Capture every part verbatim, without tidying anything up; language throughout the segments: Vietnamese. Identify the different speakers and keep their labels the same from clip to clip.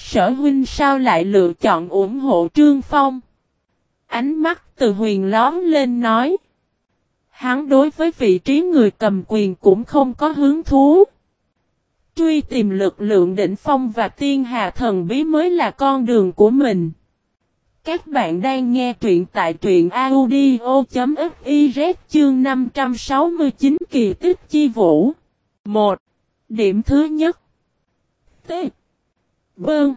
Speaker 1: Sở huynh sao lại lựa chọn ủng hộ Trương Phong? Ánh mắt Từ Huyền lóe lên nói. Hắn đối với vị trí người cầm quyền cũng không có hứng thú. Truy tìm lực lượng đỉnh phong và tiên hà thần bí mới là con đường của mình. Các bạn đang nghe truyện tại truyện audio.fiz chương năm trăm sáu mươi chín kỳ tích chi vũ. một. Điểm thứ nhất. T. Bơn.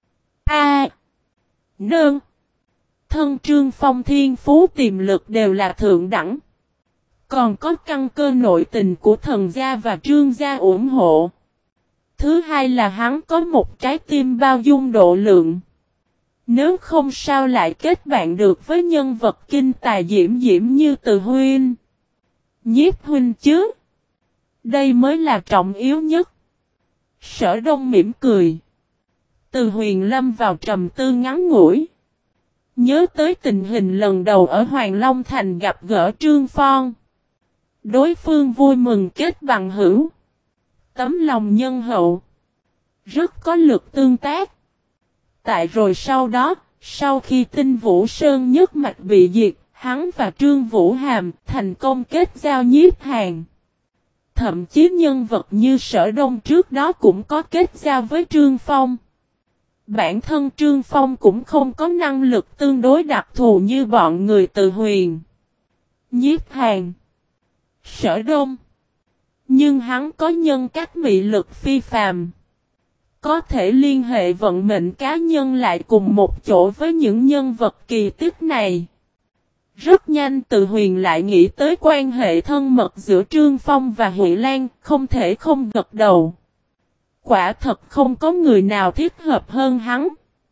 Speaker 1: A. Nương. Thân Trương Phong thiên phú tiềm lực đều là thượng đẳng. Còn có căn cơ nội tình của thần gia và Trương gia ủng hộ. Thứ hai là hắn có một trái tim bao dung độ lượng. Nếu không sao lại kết bạn được với nhân vật kinh tài diễm diễm như Từ huynh, Nhiếp huynh chứ. Đây mới là trọng yếu nhất. Sở Đông mỉm cười. Từ Huyền lâm vào trầm tư ngắn ngủi. Nhớ tới tình hình lần đầu ở Hoàng Long Thành gặp gỡ Trương Phong. Đối phương vui mừng kết bằng hữu. Tấm lòng nhân hậu. Rất có lực tương tác. Tại rồi sau đó, sau khi Tinh Vũ Sơn nhất mạch bị diệt, hắn và Trương Vũ Hàm thành công kết giao Nhiếp Hàn. Thậm chí nhân vật như Sở Đông trước đó cũng có kết giao với Trương Phong. Bản thân Trương Phong cũng không có năng lực tương đối đặc thù như bọn người Từ Huyền, Nhiếp Hàn, Sở Đông. Nhưng hắn có nhân cách mị lực phi phàm. Có thể liên hệ vận mệnh cá nhân lại cùng một chỗ với những nhân vật kỳ tích này. Rất nhanh Từ Huyền lại nghĩ tới quan hệ thân mật giữa Trương Phong và Huệ Lan, không thể không gật đầu. Quả thật không có người nào thích hợp hơn hắn.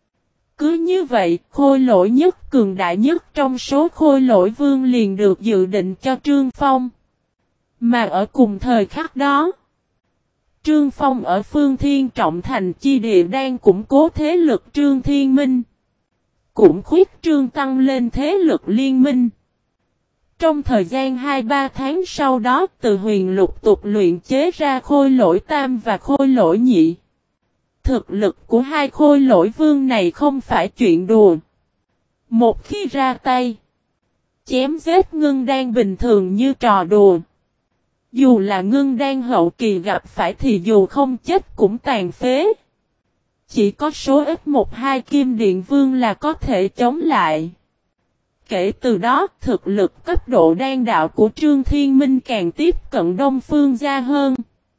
Speaker 1: Cứ như vậy, khôi lỗi nhất cường đại nhất trong số khôi lỗi vương liền được dự định cho Trương Phong. Mà ở cùng thời khắc đó, Trương Phong ở Phương Thiên Trọng Thành chi địa đang củng cố thế lực Trương Thiên Minh. Cũng khuyết trương tăng lên thế lực liên minh. Trong thời gian hai ba tháng sau đó, Từ Huyền lục tục luyện chế ra khôi lỗi tam và khôi lỗi nhị. Thực lực của hai khôi lỗi vương này không phải chuyện đùa. Một khi ra tay, chém giết ngưng đan bình thường như trò đùa. Dù là ngưng đan hậu kỳ gặp phải thì dù không chết cũng tàn phế. Chỉ có số ít một hai kim điện vương là có thể chống lại. Kể từ đó, thực lực cấp độ đan đạo của Trương Thiên Minh càng tiếp cận Đông Phương gia hơn.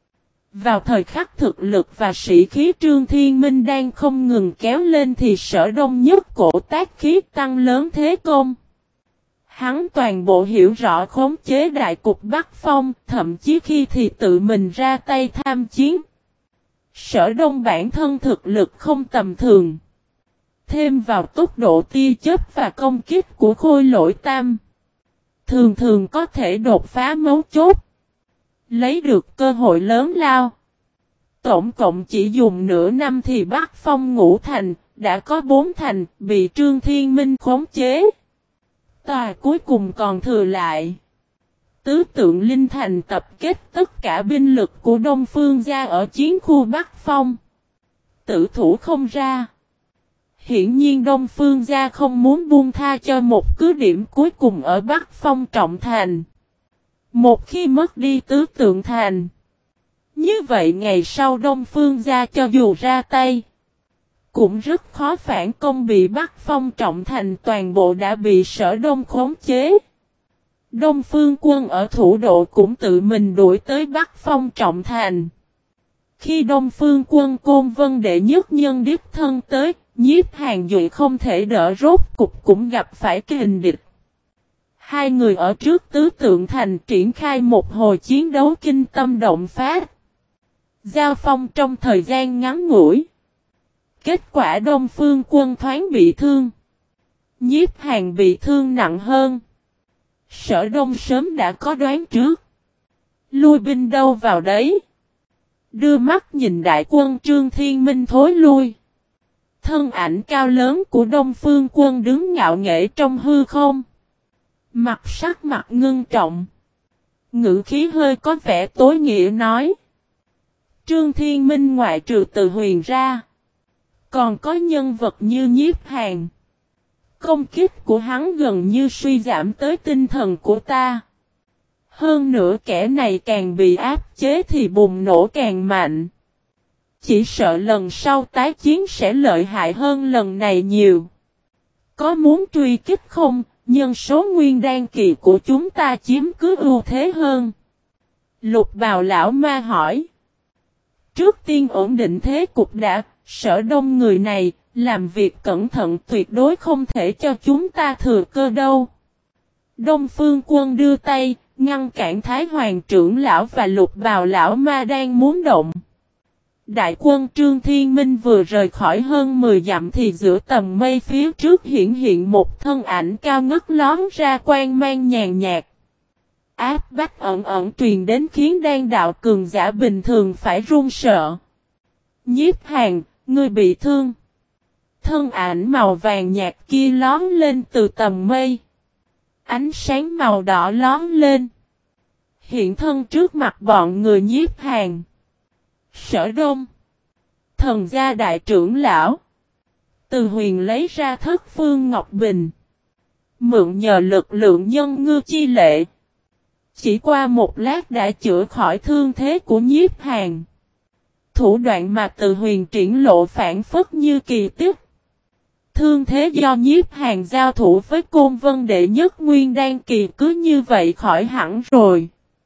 Speaker 1: Vào thời khắc thực lực và sĩ khí Trương Thiên Minh đang không ngừng kéo lên thì Sở Đông nhất cổ tác khí tăng lớn thế công. Hắn toàn bộ hiểu rõ khống chế đại cục Bắc Phong, thậm chí khi thì tự mình ra tay tham chiến. Sở Đông bản thân thực lực không tầm thường. Thêm vào tốc độ tia chớp và công kích của khôi lỗi tam, thường thường có thể đột phá mấu chốt, lấy được cơ hội lớn lao. Tổng cộng chỉ dùng nửa năm thì Bắc Phong ngũ thành, đã có bốn thành bị Trương Thiên Minh khống chế. Tòa cuối cùng còn thừa lại. Tứ tượng linh thành tập kết tất cả binh lực của Đông Phương gia ở chiến khu Bắc Phong. Tử thủ không ra. Hiển nhiên Đông Phương gia không muốn buông tha cho một cứ điểm cuối cùng ở Bắc Phong trọng thành. Một khi mất đi tứ tượng thành, như vậy ngày sau Đông Phương gia cho dù ra tay, cũng rất khó phản công, bị Bắc Phong trọng thành toàn bộ đã bị Sở Đông khống chế. Đông Phương quân ở thủ độ cũng tự mình đuổi tới Bắc Phong trọng thành. Khi Đông Phương quân Côn Vân đệ nhất nhân đích thân tới, Nhiếp Hàn Duệ không thể đỡ rốt cục cũng gặp phải kình địch. Hai người ở trước tứ tượng thành triển khai một hồi chiến đấu kinh tâm động phát. Giao phong trong thời gian ngắn ngủi. Kết quả Đông Phương quân thoáng bị thương. Nhiếp Hàn bị thương nặng hơn. Sở Đông sớm đã có đoán trước. Lui binh đâu vào đấy. Đưa mắt nhìn đại quân Trương Thiên Minh thối lui. Thân ảnh cao lớn của Đông Phương quân đứng ngạo nghễ trong hư không. Mặt sắc mặt ngưng trọng. Ngữ khí hơi có vẻ tối nghĩa nói. Trương Thiên Minh ngoại trừ Từ Huyền ra, Còn có nhân vật như Nhiếp Hàn. Công kích của hắn gần như suy giảm tới tinh thần của ta. Hơn nữa kẻ này càng bị áp chế thì bùng nổ càng mạnh. Chỉ sợ lần sau tái chiến sẽ lợi hại hơn lần này nhiều. Có muốn truy kích không? Nhân số nguyên đan kỳ của chúng ta chiếm cứ ưu thế hơn. Lục Bào lão ma hỏi. Trước tiên ổn định thế cục đã, Sở Đông người này, làm việc cẩn thận tuyệt đối không thể cho chúng ta thừa cơ đâu. Đông Phương Quân đưa tay, ngăn cản Thái Hoàng trưởng lão và Lục Bào lão ma đang muốn động. Đại quân Trương Thiên Minh vừa rời khỏi hơn mười dặm thì giữa tầng mây phía trước hiện hiện một thân ảnh cao ngất lón ra quang mang nhàn nhạt. Áp bách ẩn ẩn truyền đến khiến đan đạo cường giả bình thường phải run sợ. Nhiếp Hàn, ngươi bị thương. Thân ảnh màu vàng nhạt kia lón lên từ tầng mây. Ánh sáng màu đỏ lón lên. Hiện thân trước mặt bọn người Nhiếp Hàn. Sở Đông. Thần gia đại trưởng lão. Từ Huyền lấy ra Thất Phương Ngọc Bình. Mượn nhờ lực lượng nhân ngư chi lệ. Chỉ qua một lát đã chữa khỏi thương thế của Nhiếp Hàn. Thủ đoạn mà Từ Huyền triển lộ phản phất như kỳ tích. Thương thế do Nhiếp Hàn giao thủ với Côn Vân đệ nhất nguyên đan kỳ cứ như vậy khỏi hẳn rồi.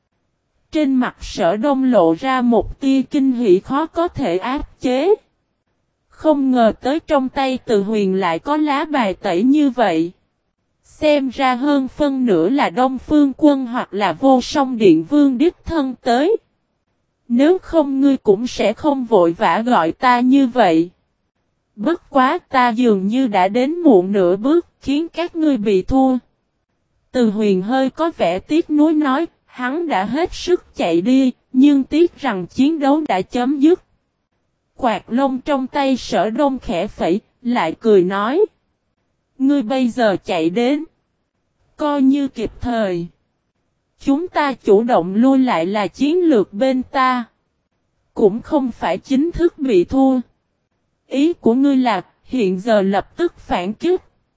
Speaker 1: Trên mặt Sở Đông lộ ra một tia kinh hỉ khó có thể áp chế. Không ngờ tới trong tay Từ Huyền lại có lá bài tẩy như vậy. Xem ra hơn phân nửa là Đông Phương Quân hoặc là Vô Song Điện Vương đích thân tới. Nếu không ngươi cũng sẽ không vội vã gọi ta như vậy. Bất quá ta dường như đã đến muộn nửa bước khiến các ngươi bị thua. Từ Huyền hơi có vẻ tiếc nuối nói, hắn đã hết sức chạy đi, nhưng tiếc rằng chiến đấu đã chấm dứt. Quạt lông trong tay Sở Đông khẽ phẩy, lại cười nói. Ngươi bây giờ chạy đến. Coi như kịp thời. Chúng ta chủ động lui lại là chiến lược bên ta. Cũng không phải chính thức bị thua. Ý của ngươi là hiện giờ lập tức phản kích.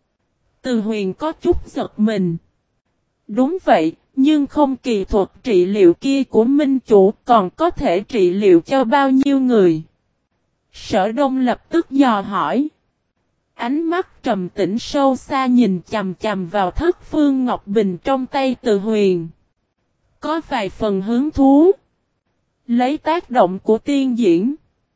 Speaker 1: Từ Huyền có chút giật mình. Đúng vậy, nhưng không kỳ thuật trị liệu kia của Minh Chủ còn có thể trị liệu cho bao nhiêu người. Sở Đông lập tức dò hỏi. Ánh mắt trầm tĩnh sâu xa nhìn chằm chằm vào Thất Phương Ngọc Bình trong tay Từ Huyền. Có vài phần hứng thú. Lấy tác động của tiên diễn.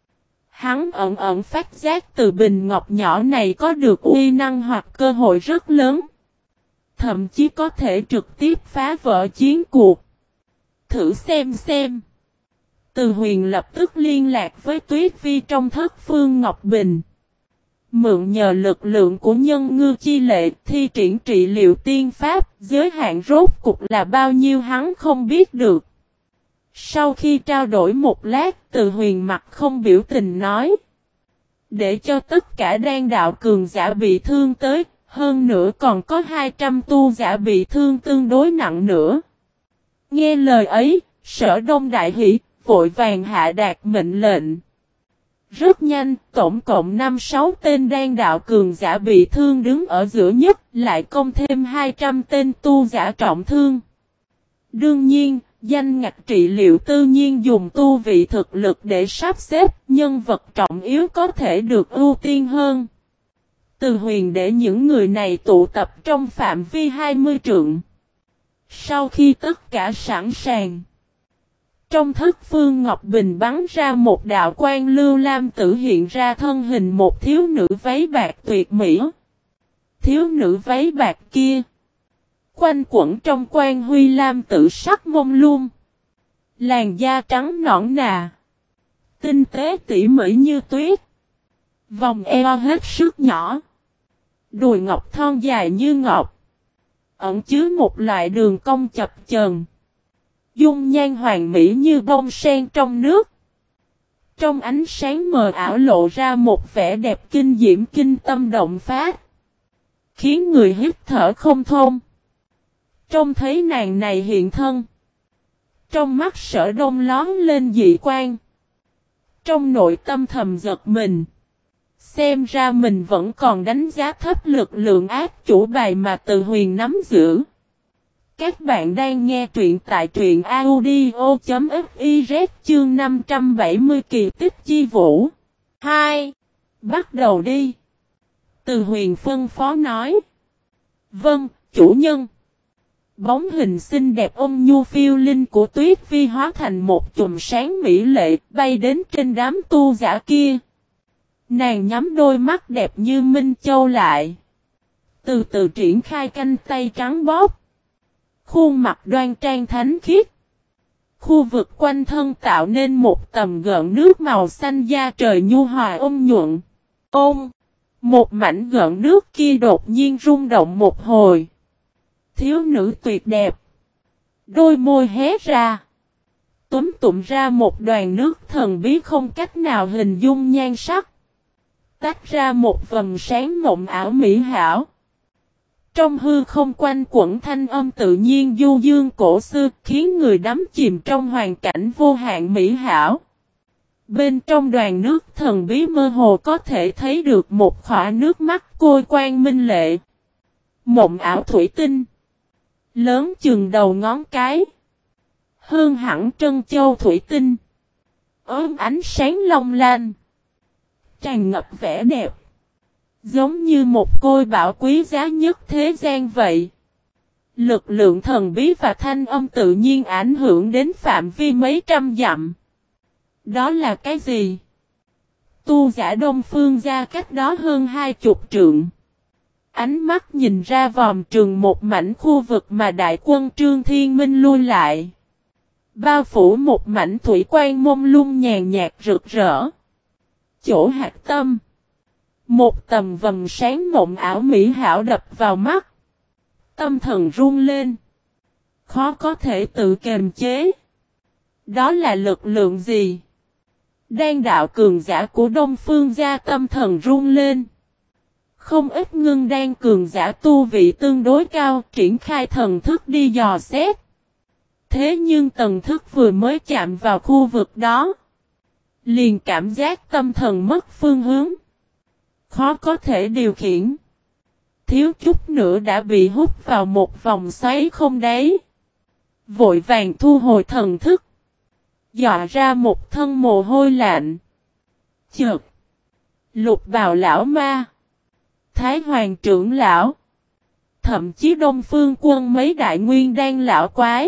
Speaker 1: Hắn ẩn ẩn phát giác từ bình ngọc nhỏ này có được uy năng hoặc cơ hội rất lớn. Thậm chí có thể trực tiếp phá vỡ chiến cuộc. Thử xem xem. Từ Huyền lập tức liên lạc với Tuyết Vi trong Thất Phương Ngọc Bình. Mượn nhờ lực lượng của nhân ngư chi lệ thi triển trị liệu tiên pháp, giới hạn rốt cục là bao nhiêu hắn không biết được. Sau khi trao đổi một lát, Từ Huyền mặt không biểu tình nói. Để cho tất cả đan đạo cường giả bị thương tới, hơn nữa còn có hai trăm tu giả bị thương tương đối nặng nữa. Nghe lời ấy, Sở Đông đại hỉ, vội vàng hạ đạt mệnh lệnh. Rất nhanh, tổng cộng năm sáu tên đan đạo cường giả bị thương đứng ở giữa nhất, lại công thêm hai trăm tên tu giả trọng thương. Đương nhiên, danh ngạch trị liệu tự nhiên dùng tu vị thực lực để sắp xếp, nhân vật trọng yếu có thể được ưu tiên hơn. Từ Huyền để những người này tụ tập trong phạm vi hai mươi trượng. Sau khi tất cả sẵn sàng, trong Thất Phương Ngọc Bình bắn ra một đạo quang lưu lam tử hiện ra thân hình một thiếu nữ váy bạc tuyệt mỹ. Thiếu nữ váy bạc kia quanh quẩn trong quang huy lam tử sắc mông lung. Làn da trắng nõn nà. Tinh tế tỉ mỉ như tuyết. Vòng eo hết sức nhỏ. Đùi ngọc thon dài như ngọc. Ẩn chứa một loại đường cong chập chờn. Dung nhan hoàn mỹ như bông sen trong nước. Trong ánh sáng mờ ảo lộ ra một vẻ đẹp kinh diễm kinh tâm động phát. Khiến người hít thở không thông. Trông thấy nàng này hiện thân. Trong mắt Sở Đông lón lên dị quan. Trong nội tâm thầm giật mình. Xem ra mình vẫn còn đánh giá thấp lực lượng ác chủ bài mà Từ Huyền nắm giữ. Các bạn đang nghe truyện tại truyện audio.fiz chương năm trăm bảy mươi kỳ tích chi vũ. hai. Bắt đầu đi. Từ Huyền phân phó nói. Vâng, chủ nhân. Bóng hình xinh đẹp ôn nhu phiêu linh của Tuyết Phi hóa thành một chùm sáng mỹ lệ bay đến trên đám tu giả kia. Nàng nhắm đôi mắt đẹp như Minh Châu lại. Từ từ triển khai canh tay trắng bóp. Khuôn mặt đoan trang thánh khiết. Khu vực quanh thân tạo nên một tầm gợn nước màu xanh da trời nhu hòa ôn nhuận. Ôm! Một mảnh gợn nước kia đột nhiên rung động một hồi. Thiếu nữ tuyệt đẹp. Đôi môi hé ra. Túm tụm ra một đoàn nước thần bí không cách nào hình dung nhan sắc. Tách ra một vầng sáng mộng ảo mỹ hảo. Trong hư không quanh quẩn thanh âm tự nhiên du dương cổ xưa khiến người đắm chìm trong hoàn cảnh vô hạn mỹ hảo. Bên trong đoàn nước thần bí mơ hồ có thể thấy được một khỏa nước mắt côi quang minh lệ. Mộng ảo thủy tinh. Lớn chừng đầu ngón cái. Hơn hẳn trân châu thủy tinh. Ôm ánh sáng long lanh. Tràn ngập vẻ đẹp. Giống như một côi bảo quý giá nhất thế gian vậy. Lực lượng thần bí và thanh âm tự nhiên ảnh hưởng đến phạm vi mấy trăm dặm. Đó là cái gì? Tu giả Đông Phương gia cách đó hơn hai chục trượng. Ánh mắt nhìn ra vòm trường một mảnh khu vực mà đại quân Trương Thiên Minh lui lại. Bao phủ một mảnh thủy quan mông lung nhàn nhạt rực rỡ. Chỗ hạt tâm. Một tầm vầng sáng mộng ảo mỹ hảo đập vào mắt. Tâm thần run lên. Khó có thể tự kiềm chế. Đó là lực lượng gì? Đan đạo cường giả của Đông Phương gia tâm thần run lên. Không ít ngưng đan cường giả tu vị tương đối cao triển khai thần thức đi dò xét. Thế nhưng tần thức vừa mới chạm vào khu vực đó. Liền cảm giác tâm thần mất phương hướng. Khó có thể điều khiển. Thiếu chút nữa đã bị hút vào một vòng xoáy không đáy. Vội vàng thu hồi thần thức. Dọa ra một thân mồ hôi lạnh. Chợt. Lục bào lão ma. Thái hoàng trưởng lão. Thậm chí Đông Phương quân mấy đại nguyên đan lão quái.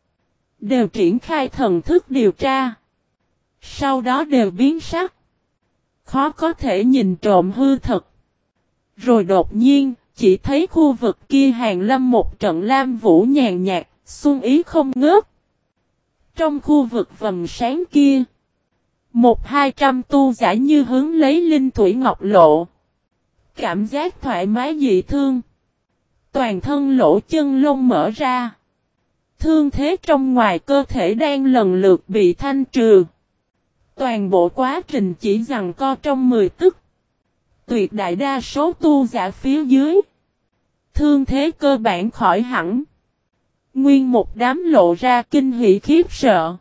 Speaker 1: Đều triển khai thần thức điều tra. Sau đó đều biến sắc. Khó có thể nhìn trộm hư thật. Rồi đột nhiên, chỉ thấy khu vực kia hàng lâm một trận lam vũ nhàn nhạt, xuân ý không ngớt. Trong khu vực vầng sáng kia, một hai trăm tu giả như hướng lấy linh thủy ngọc lộ. Cảm giác thoải mái dị thương. Toàn thân lỗ chân lông mở ra. Thương thế trong ngoài cơ thể đang lần lượt bị thanh trừ. Toàn bộ quá trình chỉ giằng co trong mười tức. Tuyệt đại đa số tu giả phía dưới. Thương thế cơ bản khỏi hẳn. Nguyên một đám lộ ra kinh hỉ khiếp sợ.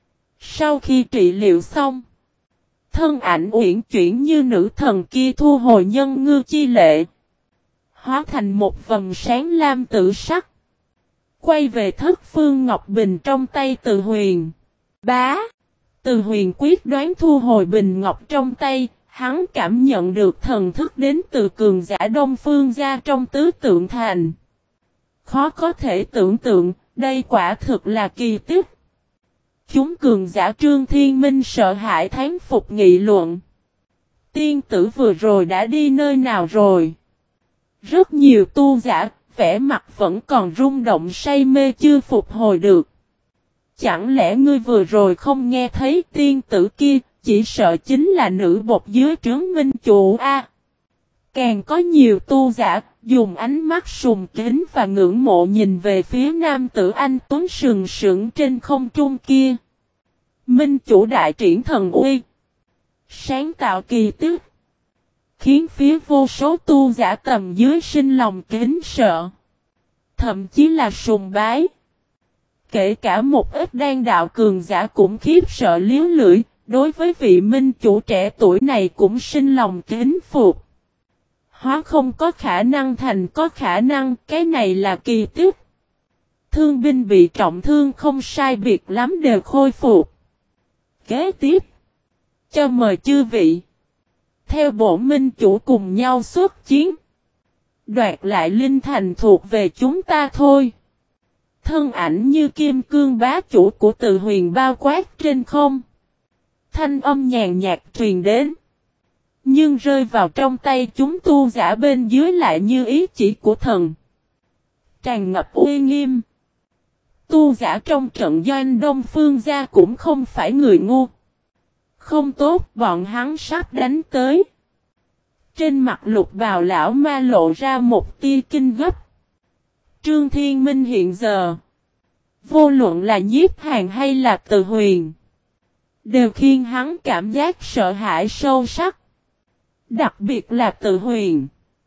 Speaker 1: Sau khi trị liệu xong. Thân ảnh uyển chuyển như nữ thần kia thu hồi nhân ngư chi lệ. Hóa thành một vầng sáng lam tự sắc. Quay về thất phương ngọc bình trong tay Từ Huyền. Bá. Từ Huyền quyết đoán thu hồi bình ngọc trong tay. Hắn cảm nhận được thần thức đến từ cường giả Đông Phương gia trong tứ tượng thành. Khó có thể tưởng tượng, đây quả thực là kỳ tích. Chúng cường giả Trương Thiên Minh sợ hãi thán phục nghị luận. Tiên tử vừa rồi đã đi nơi nào rồi? Rất nhiều tu giả, vẻ mặt vẫn còn rung động say mê chưa phục hồi được. Chẳng lẽ ngươi vừa rồi không nghe thấy tiên tử kia, chỉ sợ chính là nữ bột dưới trướng minh chủ a. Càng có nhiều tu giả, dùng ánh mắt sùng kính và ngưỡng mộ nhìn về phía nam tử anh tuấn sừng sững trên không trung kia. Minh chủ đại triển thần uy. Sáng tạo kỳ tích. Khiến phía vô số tu giả tầm dưới sinh lòng kính sợ. Thậm chí là sùng bái. Kể cả một ít đan đạo cường giả cũng khiếp sợ liếu lưỡi, đối với vị minh chủ trẻ tuổi này cũng sinh lòng kính phục. Hóa không có khả năng thành có khả năng, cái này là kỳ tích. Thương binh bị trọng thương không sai biệt lắm đều khôi phục. Kế tiếp, cho mời chư vị theo bổn minh chủ cùng nhau xuất chiến. Đoạt lại linh thành thuộc về chúng ta thôi. Thân ảnh như kim cương bá chủ của Từ Huyền bao quát trên không. Thanh âm nhàn nhạt truyền đến. Nhưng rơi vào trong tay chúng tu giả bên dưới lại như ý chỉ của thần. Tràn ngập uy nghiêm. Tu giả trong trận doanh Đông Phương gia cũng không phải người ngu. Không tốt, bọn hắn sắp đánh tới. Trên mặt Lục Bào lão ma lộ ra một tia kinh gấp. Trương Thiên Minh hiện giờ, vô luận là Nhiếp Hàn hay là Từ Huyền, đều khiến hắn cảm giác sợ hãi sâu sắc. Đặc biệt là Từ Huyền.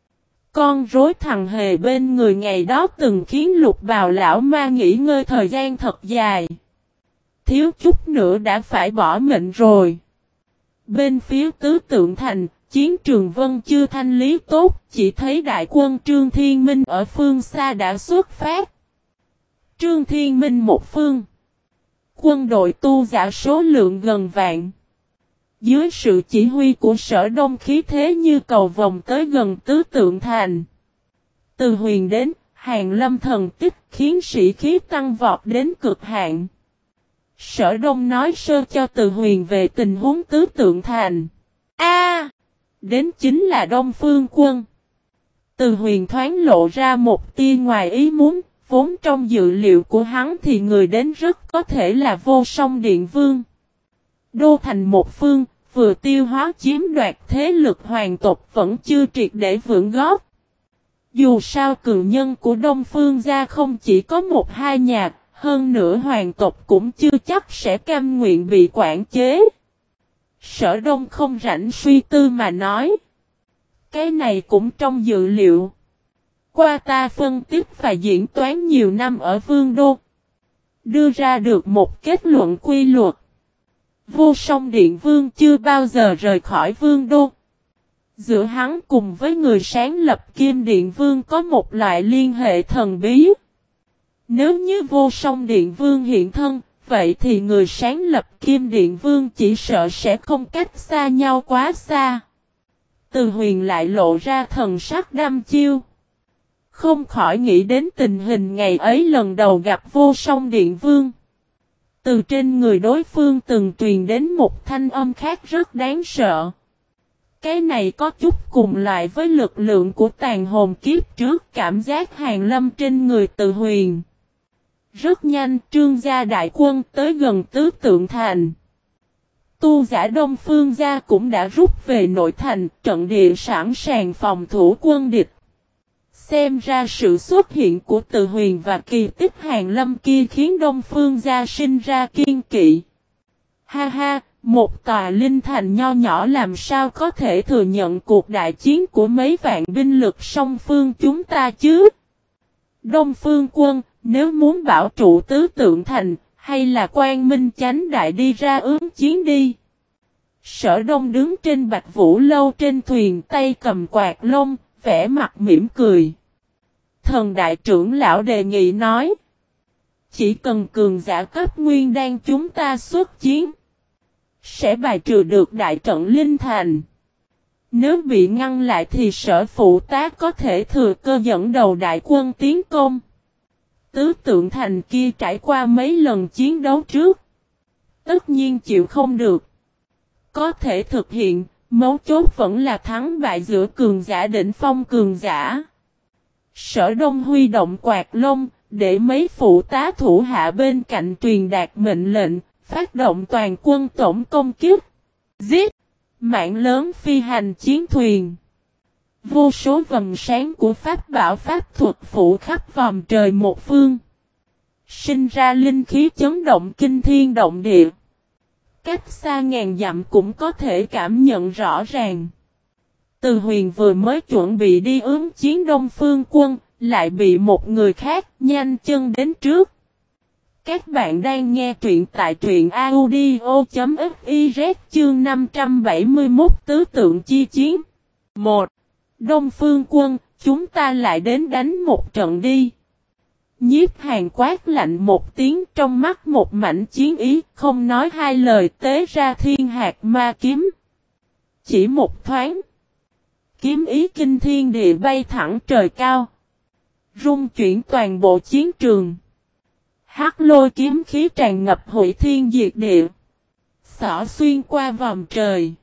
Speaker 1: Con rối thằng hề bên người ngày đó từng khiến Lục Bào lão ma nghỉ ngơi thời gian thật dài. Thiếu chút nữa đã phải bỏ mệnh rồi. Bên phía Tứ Tượng Thành, chiến trường Vân chưa thanh lý tốt, chỉ thấy đại quân Trương Thiên Minh ở phương xa đã xuất phát. Trương Thiên Minh một phương. Quân đội tu giả số lượng gần vạn. Dưới sự chỉ huy của Sở Đông khí thế như cầu vòng tới gần Tứ Tượng Thành. Từ Huyền đến, Hàn Lâm thần tích khiến sĩ khí tăng vọt đến cực hạn. Sở Đông nói sơ cho Từ Huyền về tình huống Tứ Tượng Thành. A, đến chính là Đông Phương quân. Từ Huyền thoáng lộ ra một tia ngoài ý muốn, vốn trong dự liệu của hắn thì người đến rất có thể là Vô Song Điện Vương. Đô thành một phương, vừa tiêu hóa chiếm đoạt thế lực hoàng tộc vẫn chưa triệt để vững gót. Dù sao cường nhân của Đông Phương gia không chỉ có một hai nhà, hơn nữa hoàng tộc cũng chưa chắc sẽ cam nguyện bị quản chế. Sở Đông không rảnh suy tư mà nói. Cái này cũng trong dự liệu. Qua ta phân tích và diễn toán nhiều năm ở Vương Đô. Đưa ra được một kết luận quy luật. Vô Song Điện Vương chưa bao giờ rời khỏi Vương Đô. Giữa hắn cùng với người sáng lập Kim Điện Vương có một loại liên hệ thần bí. Nếu như Vô Song Điện Vương hiện thân, vậy thì người sáng lập Kim Điện Vương chỉ sợ sẽ không cách xa nhau quá xa. Từ Huyền lại lộ ra thần sắc đăm chiêu. Không khỏi nghĩ đến tình hình ngày ấy lần đầu gặp Vô Song Điện Vương. Từ trên người đối phương từng truyền đến một thanh âm khác rất đáng sợ. Cái này có chút cùng lại với lực lượng của tàn hồn kiếp trước cảm giác Hàn Lâm trên người Từ Huyền. Rất nhanh Trương gia đại quân tới gần Tứ Tượng Thành. Tu giả Đông Phương gia cũng đã rút về nội thành, trận địa sẵn sàng phòng thủ quân địch. Xem ra sự xuất hiện của Từ Huyền và kỳ tích Hàn Lâm kia khiến Đông Phương gia sinh ra kiên kỵ. Ha ha, một tòa linh thành nho nhỏ làm sao có thể thừa nhận cuộc đại chiến của mấy vạn binh lực song phương chúng ta chứ? Đông Phương quân, nếu muốn bảo trụ Tứ Tượng Thành, hay là Quang Minh Chánh Đại đi ra ứng chiến đi. Sở Đông đứng trên Bạch Vũ lâu trên thuyền tay cầm quạt lông, vẻ mặt mỉm cười. Thần đại trưởng lão đề nghị nói. Chỉ cần cường giả cấp nguyên đan chúng ta xuất chiến. Sẽ bài trừ được đại trận linh thành. Nếu bị ngăn lại thì sở phụ tá có thể thừa cơ dẫn đầu đại quân tiến công. Tứ Tượng Thành kia trải qua mấy lần chiến đấu trước. Tất nhiên chịu không được. Có thể thực hiện, mấu chốt vẫn là thắng bại giữa cường giả đỉnh phong cường giả. Sở Đông huy động quạt lông, để mấy phụ tá thủ hạ bên cạnh truyền đạt mệnh lệnh, phát động toàn quân tổng công kích. Giết! Mạng lớn phi hành chiến thuyền. Vô số vầng sáng của pháp bảo pháp thuật phủ khắp vòm trời một phương. Sinh ra linh khí chấn động kinh thiên động địa. Cách xa ngàn dặm cũng có thể cảm nhận rõ ràng. Từ Huyền vừa mới chuẩn bị đi ứng chiến Đông Phương quân, lại bị một người khác nhanh chân đến trước. Các bạn đang nghe truyện tại truyện audio.fiz chương năm trăm bảy mươi mốt tứ tượng chi chiến. một. Đông Phương Quân, chúng ta lại đến đánh một trận đi. Nhiếp Hàn quát lạnh một tiếng, trong mắt một mảnh chiến ý, không nói hai lời, tế ra thiên hạt ma kiếm. Chỉ một thoáng, kiếm ý kinh thiên địa bay thẳng trời cao, rung chuyển toàn bộ chiến trường. Hắc lôi kiếm khí tràn ngập hủy thiên diệt địa, xỏ xuyên qua vòng trời,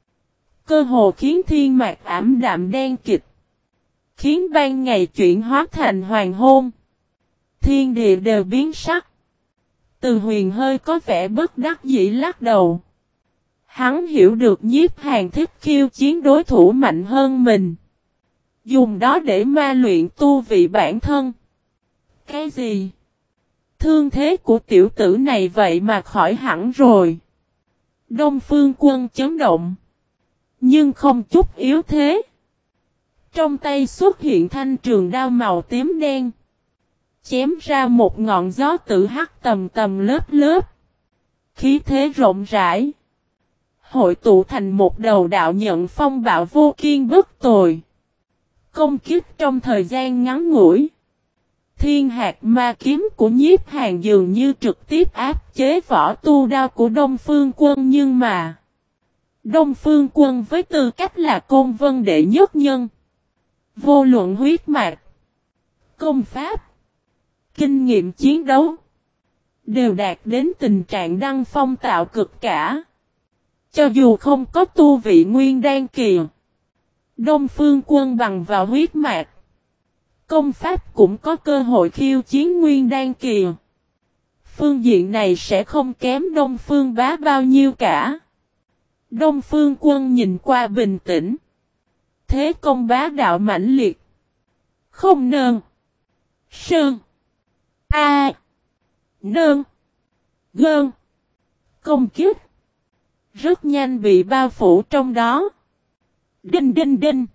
Speaker 1: cơ hồ khiến thiên mạc ảm đạm đen kịt, khiến ban ngày chuyển hóa thành hoàng hôn. Thiên địa đều biến sắc. Từ Huyền hơi có vẻ bất đắc dĩ lắc đầu. Hắn hiểu được Nhiếp Hàn thích khiêu chiến đối thủ mạnh hơn mình, dùng đó để ma luyện tu vị bản thân. Cái gì? Thương thế của tiểu tử này vậy mà khỏi hẳn rồi. Đông Phương Quân chấn động, nhưng không chút yếu thế. Trong tay xuất hiện thanh trường đao màu tím đen, chém ra một ngọn gió tử hắc tầm tầm lớp lớp. Khí thế rộng rãi, hội tụ thành một đầu đạo nhận phong bạo vô kiên bất tồi. Công kích trong thời gian ngắn ngủi. Thiên hạt ma kiếm của Nhiếp Hàn dường như trực tiếp áp chế võ tu đao của Đông Phương Quân, nhưng mà Đông Phương Quân với tư cách là Côn Vân đệ nhất nhân, vô luận huyết mạch, công pháp, kinh nghiệm chiến đấu, đều đạt đến tình trạng đăng phong tạo cực cả. Cho dù không có tu vị nguyên đan kỳ, Đông Phương Quân bằng vào huyết mạch, công pháp cũng có cơ hội khiêu chiến nguyên đan kỳ. Phương diện này sẽ không kém Đông Phương Bá bao nhiêu cả. Đông Phương Quân nhìn qua bình tĩnh. Thế công bá đạo mãnh liệt, không nơn, sơn, a, nơn, gơn, công kích, rất nhanh bị bao phủ trong đó. Đinh đinh đinh.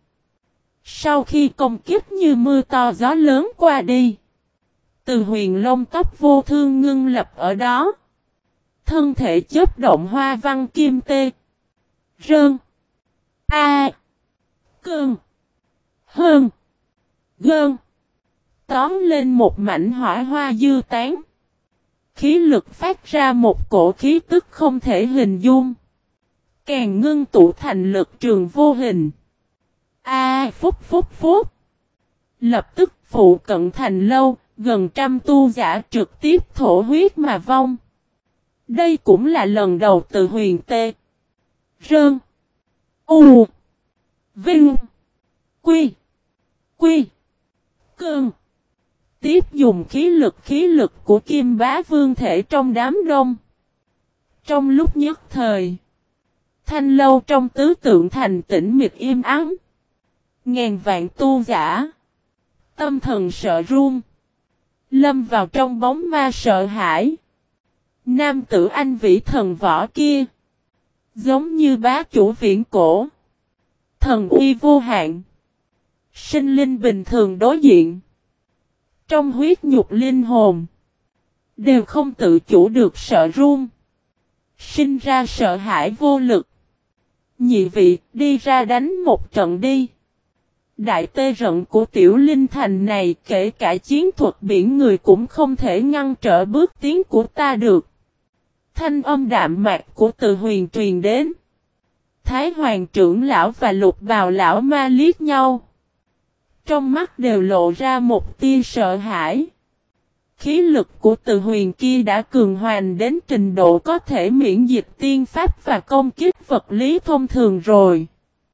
Speaker 1: Sau khi công kích như mưa to gió lớn qua đi, Từ Huyền lông tóc vô thương ngưng lập ở đó. Thân thể chớp động hoa văn kim tê, rơn, a, cơn, hơn, gơn, tóm lên một mảnh hỏa hoa dư tán. Khí lực phát ra một cổ khí tức không thể hình dung, càng ngưng tụ thành lực trường vô hình. A à, phúc phúc phúc. Lập tức phụ cận thành lâu, gần trăm tu giả trực tiếp thổ huyết mà vong. Đây cũng là lần đầu Từ Huyền tê, rơn, u, vinh, quy, quy, cơn. Tiếp dùng khí lực khí lực của Kim Bá Vương thể trong đám đông. Trong lúc nhất thời, thanh lâu trong tứ tượng thành tĩnh mịch im ắng. Ngàn vạn tu giả, tâm thần sợ run, lâm vào trong bóng ma sợ hãi. Nam tử anh vĩ thần võ kia, giống như bá chủ viễn cổ, thần uy vô hạn, sinh linh bình thường đối diện, trong huyết nhục linh hồn, đều không tự chủ được sợ run, sinh ra sợ hãi vô lực. Nhị vị, đi ra đánh một trận đi. Đại tê rận của tiểu linh thành này, kể cả chiến thuật biển người cũng không thể ngăn trở bước tiến của ta được. Thanh âm đạm mạc của Từ Huyền truyền đến. Thái Hoàng trưởng lão và Lục Bào lão ma liếc nhau, trong mắt đều lộ ra một tia sợ hãi. Khí lực của Từ Huyền kia đã cường hoành đến trình độ có thể miễn dịch tiên pháp và công kích vật lý thông thường rồi.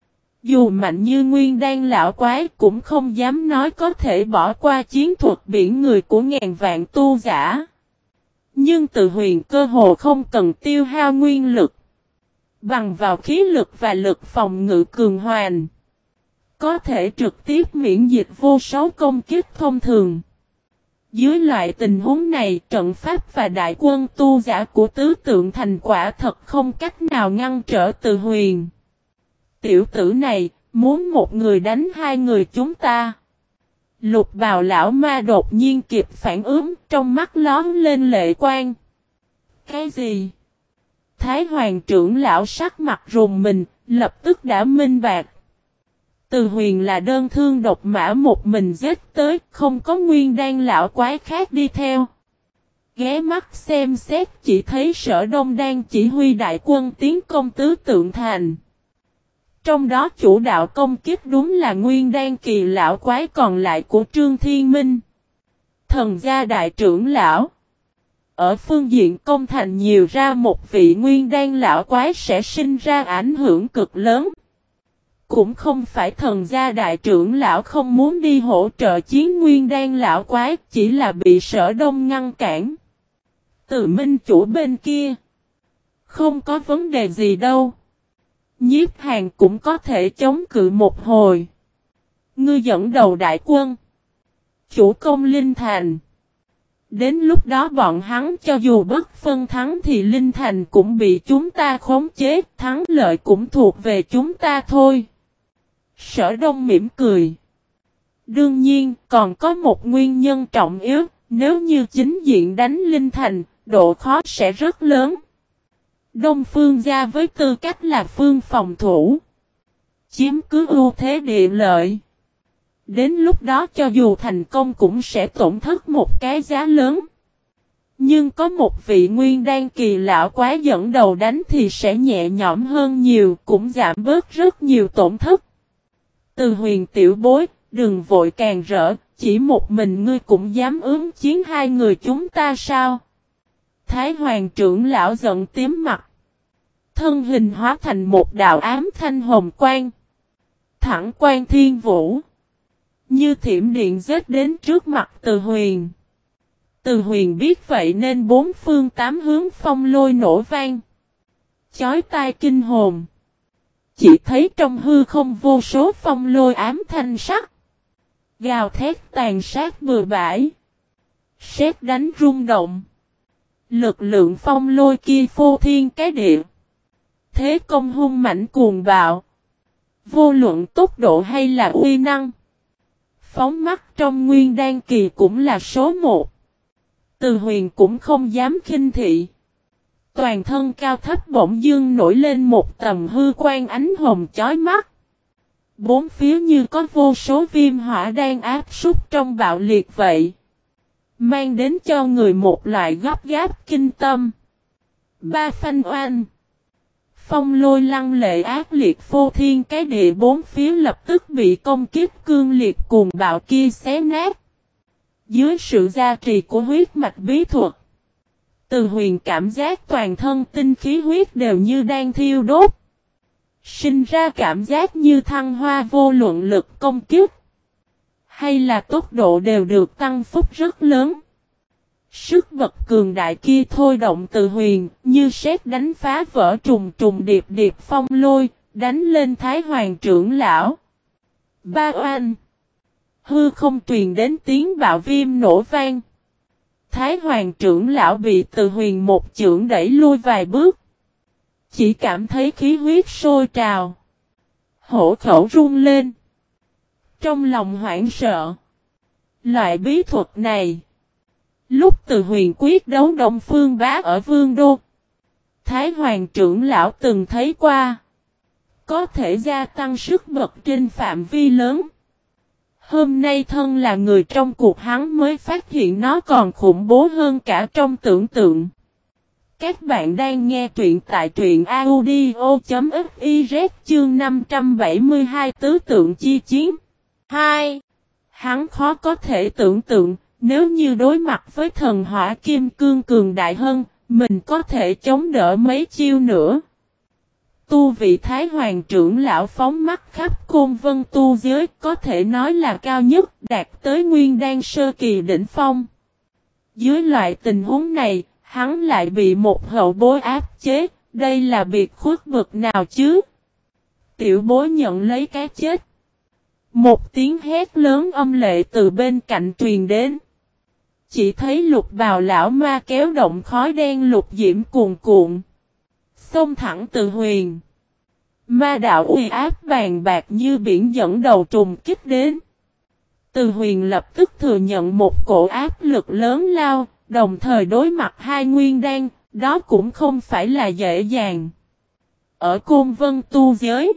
Speaker 1: Dù mạnh như nguyên đan lão quái cũng không dám nói có thể bỏ qua chiến thuật biển người của ngàn vạn tu giả. Nhưng Từ Huyền cơ hồ không cần tiêu hao nguyên lực, bằng vào khí lực và lực phòng ngự cường hoành, có thể trực tiếp miễn dịch vô số công kích thông thường. Dưới loại tình huống này, trận pháp và đại quân tu giả của tứ tượng thành quả thật không cách nào ngăn trở Từ Huyền. Tiểu tử này, muốn một người đánh hai người chúng ta. Lục bào lão ma đột nhiên kịp phản ứng, trong mắt lón lên lệ quang. Cái gì? Thái Hoàng trưởng lão sắc mặt rùng mình, lập tức đã minh bạch. Từ Huyền là đơn thương độc mã một mình giết tới, không có nguyên đan lão quái khác đi theo. Ghé mắt xem xét chỉ thấy Sở Đông đang chỉ huy đại quân tiến công tứ tượng thành. Trong đó chủ đạo công kích đúng là nguyên đan kỳ lão quái còn lại của Trương Thiên Minh. Thần gia đại trưởng lão. Ở phương diện công thành nhiều ra một vị nguyên đan lão quái sẽ sinh ra ảnh hưởng cực lớn. Cũng không phải thần gia đại trưởng lão không muốn đi hỗ trợ chiến nguyên đan lão quái, chỉ là bị Sở Đông ngăn cản. Từ Minh chủ bên kia. Không có vấn đề gì đâu. Nhiếp Hàn cũng có thể chống cự một hồi. Ngươi dẫn đầu đại quân. Chủ công Linh Thành. Đến lúc đó bọn hắn cho dù bất phân thắng thì Linh Thành cũng bị chúng ta khống chế. Thắng lợi cũng thuộc về chúng ta thôi. Sở Đông mỉm cười. Đương nhiên còn có một nguyên nhân trọng yếu. Nếu như chính diện đánh Linh Thành, độ khó sẽ rất lớn. Đông Phương gia với tư cách là phương phòng thủ. Chiếm cứ ưu thế địa lợi. Đến lúc đó cho dù thành công cũng sẽ tổn thất một cái giá lớn. Nhưng có một vị nguyên đan kỳ lão quái dẫn đầu đánh thì sẽ nhẹ nhõm hơn nhiều, cũng giảm bớt rất nhiều tổn thất. Từ Huyền tiểu bối, đừng vội càng rỡ, chỉ một mình ngươi cũng dám ứng chiến hai người chúng ta sao? Thái Hoàng trưởng lão giận tím mặt. Thân hình hóa thành một đạo ám thanh hồng quang. Thẳng quan thiên vũ. Như thiểm điện giết đến trước mặt Từ Huyền. Từ Huyền biết vậy nên bốn phương tám hướng phong lôi nổ vang. Chói tai kinh hồn. Chỉ thấy trong hư không vô số phong lôi ám thanh sắc. Gào thét tàn sát bừa bãi. Sét đánh rung động. Lực lượng phong lôi kia phô thiên cái địa. Thế công hung mãnh cuồng bạo. Vô luận tốc độ hay là uy năng. Phóng mắt trong nguyên đan kỳ cũng là số một. Từ Huyền cũng không dám khinh thị. Toàn thân cao thấp bỗng dưng nổi lên một tầm hư quang ánh hồng chói mắt. Bốn phía như có vô số viêm hỏa đang áp súc trong bạo liệt vậy. Mang đến cho người một loại gấp gáp kinh tâm. Ba phanh oanh. Phong lôi lăng lệ ác liệt phô thiên cái địa bốn phía lập tức bị công kiếp cương liệt cuồng bạo kia xé nát. Dưới sự gia trì của huyết mạch bí thuật. Từ Huyền cảm giác toàn thân tinh khí huyết đều như đang thiêu đốt. Sinh ra cảm giác như thăng hoa vô luận lực công kiếp. Hay là tốc độ đều được tăng phúc rất lớn. Sức bật cường đại kia thôi động Từ Huyền, như sét đánh phá vỡ trùng trùng điệp điệp phong lôi, đánh lên Thái Hoàng trưởng lão. Ba oanh. Hư không truyền đến tiếng bạo viêm nổ vang. Thái Hoàng trưởng lão bị Từ Huyền một chưởng đẩy lui vài bước. Chỉ cảm thấy khí huyết sôi trào. Hổ khẩu run lên. Trong lòng hoảng sợ. Loại bí thuật này. Lúc Từ Huyền quyết đấu Đông Phương Bá ở Vương Đô. Thái Hoàng trưởng lão từng thấy qua. Có thể gia tăng sức bật trên phạm vi lớn. Hôm nay thân là người trong cuộc hắn mới phát hiện nó còn khủng bố hơn cả trong tưởng tượng. Các bạn đang nghe truyện tại truyện audio.fiz chương năm trăm bảy mươi hai tứ tượng chi chiến. hai. Hắn khó có thể tưởng tượng, nếu như đối mặt với thần hỏa kim cương cường đại hơn, mình có thể chống đỡ mấy chiêu nữa. Tu vị Thái Hoàng trưởng lão phóng mắt khắp Côn Vân tu giới có thể nói là cao nhất, đạt tới nguyên đan sơ kỳ đỉnh phong. Dưới loại tình huống này, hắn lại bị một hậu bối áp chế, đây là biệt khuất bực nào chứ? Tiểu bối nhận lấy cái chết. Một tiếng hét lớn âm lệ từ bên cạnh truyền đến. Chỉ thấy lục bào lão ma kéo động khói đen lục diễm cuồn cuộn. Xông thẳng Từ Huyền. Ma đạo uy áp bàn bạc như biển dẫn đầu trùng kích đến. Từ Huyền lập tức thừa nhận một cổ áp lực lớn lao, đồng thời đối mặt hai nguyên đan, đó cũng không phải là dễ dàng. Ở Côn Vân tu giới,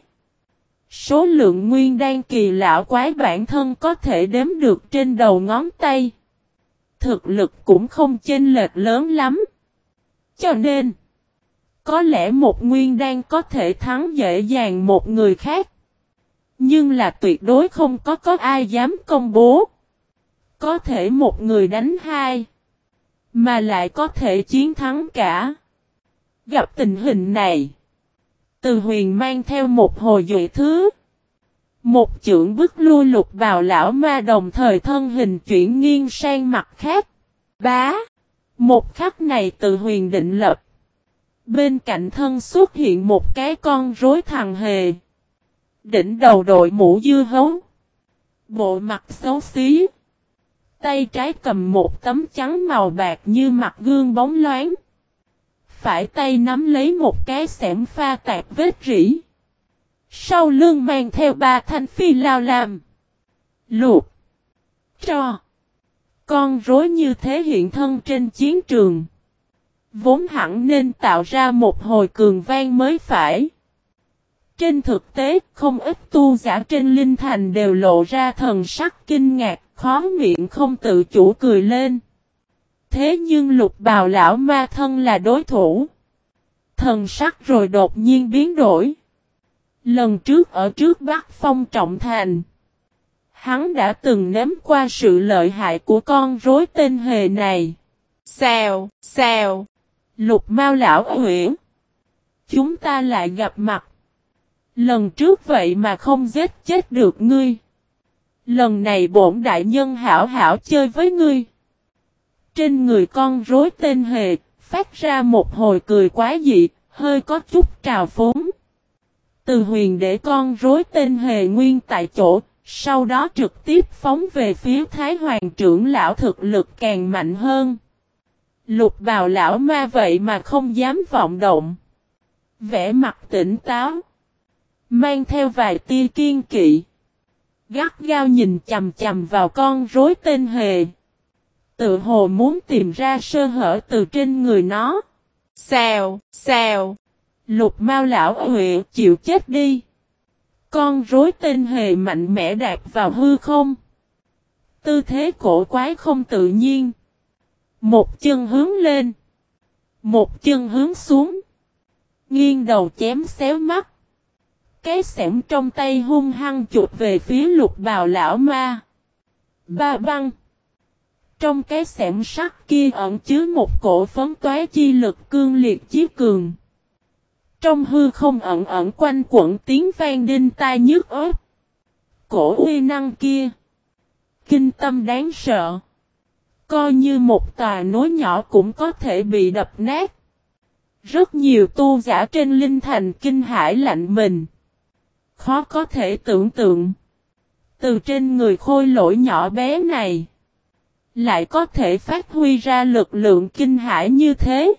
Speaker 1: số lượng nguyên đan kỳ lạ quái bản thân có thể đếm được trên đầu ngón tay. Thực lực cũng không chênh lệch lớn lắm. Cho nên, có lẽ một nguyên đan có thể thắng dễ dàng một người khác. Nhưng là tuyệt đối không có có ai dám công bố. Có thể một người đánh hai, mà lại có thể chiến thắng cả. Gặp tình hình này, Từ Huyền mang theo một hồi duệ thứ. Một chưởng bức lui Lục Bào lão ma, đồng thời thân hình chuyển nghiêng sang mặt khác. Bá! Một khắc này Từ Huyền định lập. Bên cạnh thân xuất hiện một cái con rối thằng hề. Đỉnh đầu đội mũ dưa hấu. Bộ mặt xấu xí. Tay trái cầm một tấm trắng màu bạc như mặt gương bóng loáng. Phải tay nắm lấy một cái xẻng pha tạp vết rỉ. Sau lưng mang theo ba thanh phi lao làm. Luộc. Trò. Con rối như thế hiện thân trên chiến trường. Vốn hẳn nên tạo ra một hồi cường vang mới phải. Trên thực tế, không ít tu giả trên Linh Thành đều lộ ra thần sắc kinh ngạc, khó miệng không tự chủ cười lên. Thế nhưng Lục Bào lão ma thân là đối thủ. Thần sắc rồi đột nhiên biến đổi. Lần trước ở trước Bắc Phong Trọng Thành, hắn đã từng nếm qua sự lợi hại của con rối tên hề này. Xèo, xèo, Lục Mao lão huyễn. Chúng ta lại gặp mặt. Lần trước vậy mà không giết chết được ngươi. Lần này bổn đại nhân hảo hảo chơi với ngươi. Trên người con rối tên hề, phát ra một hồi cười quái dị, hơi có chút trào phúng. Từ Huyền để con rối tên hề nguyên tại chỗ, sau đó trực tiếp phóng về phía Thái Hoàng trưởng lão, thực lực càng mạnh hơn. Lục Bào lão ma vậy mà không dám vọng động. Vẻ mặt tỉnh táo, mang theo vài tia kiên kỵ. Gắt gao nhìn chằm chằm vào con rối tên hề. Tự hồ muốn tìm ra sơ hở từ trên người nó. Xèo, xèo. Lục Mao lão huệ, chịu chết đi. Con rối tên hề mạnh mẽ đạp vào hư không. Tư thế cổ quái không tự nhiên. Một chân hướng lên. Một chân hướng xuống. Nghiêng đầu chém xéo mắt. Cái xẻng trong tay hung hăng chụp về phía Lục Bào lão ma. Ba băng. Trong cái xẻng sắt kia ẩn chứa một cổ phấn toái chi lực cương liệt chí cường. Trong hư không ẩn ẩn quanh quẩn tiếng vang đinh tai nhức óc. Cổ uy năng kia, kinh tâm đáng sợ. Coi như một tòa núi nhỏ cũng có thể bị đập nát. Rất nhiều tu giả trên Linh Thành kinh hãi lạnh mình. Khó có thể tưởng tượng. Từ trên người khôi lỗi nhỏ bé này, lại có thể phát huy ra lực lượng kinh hãi như thế.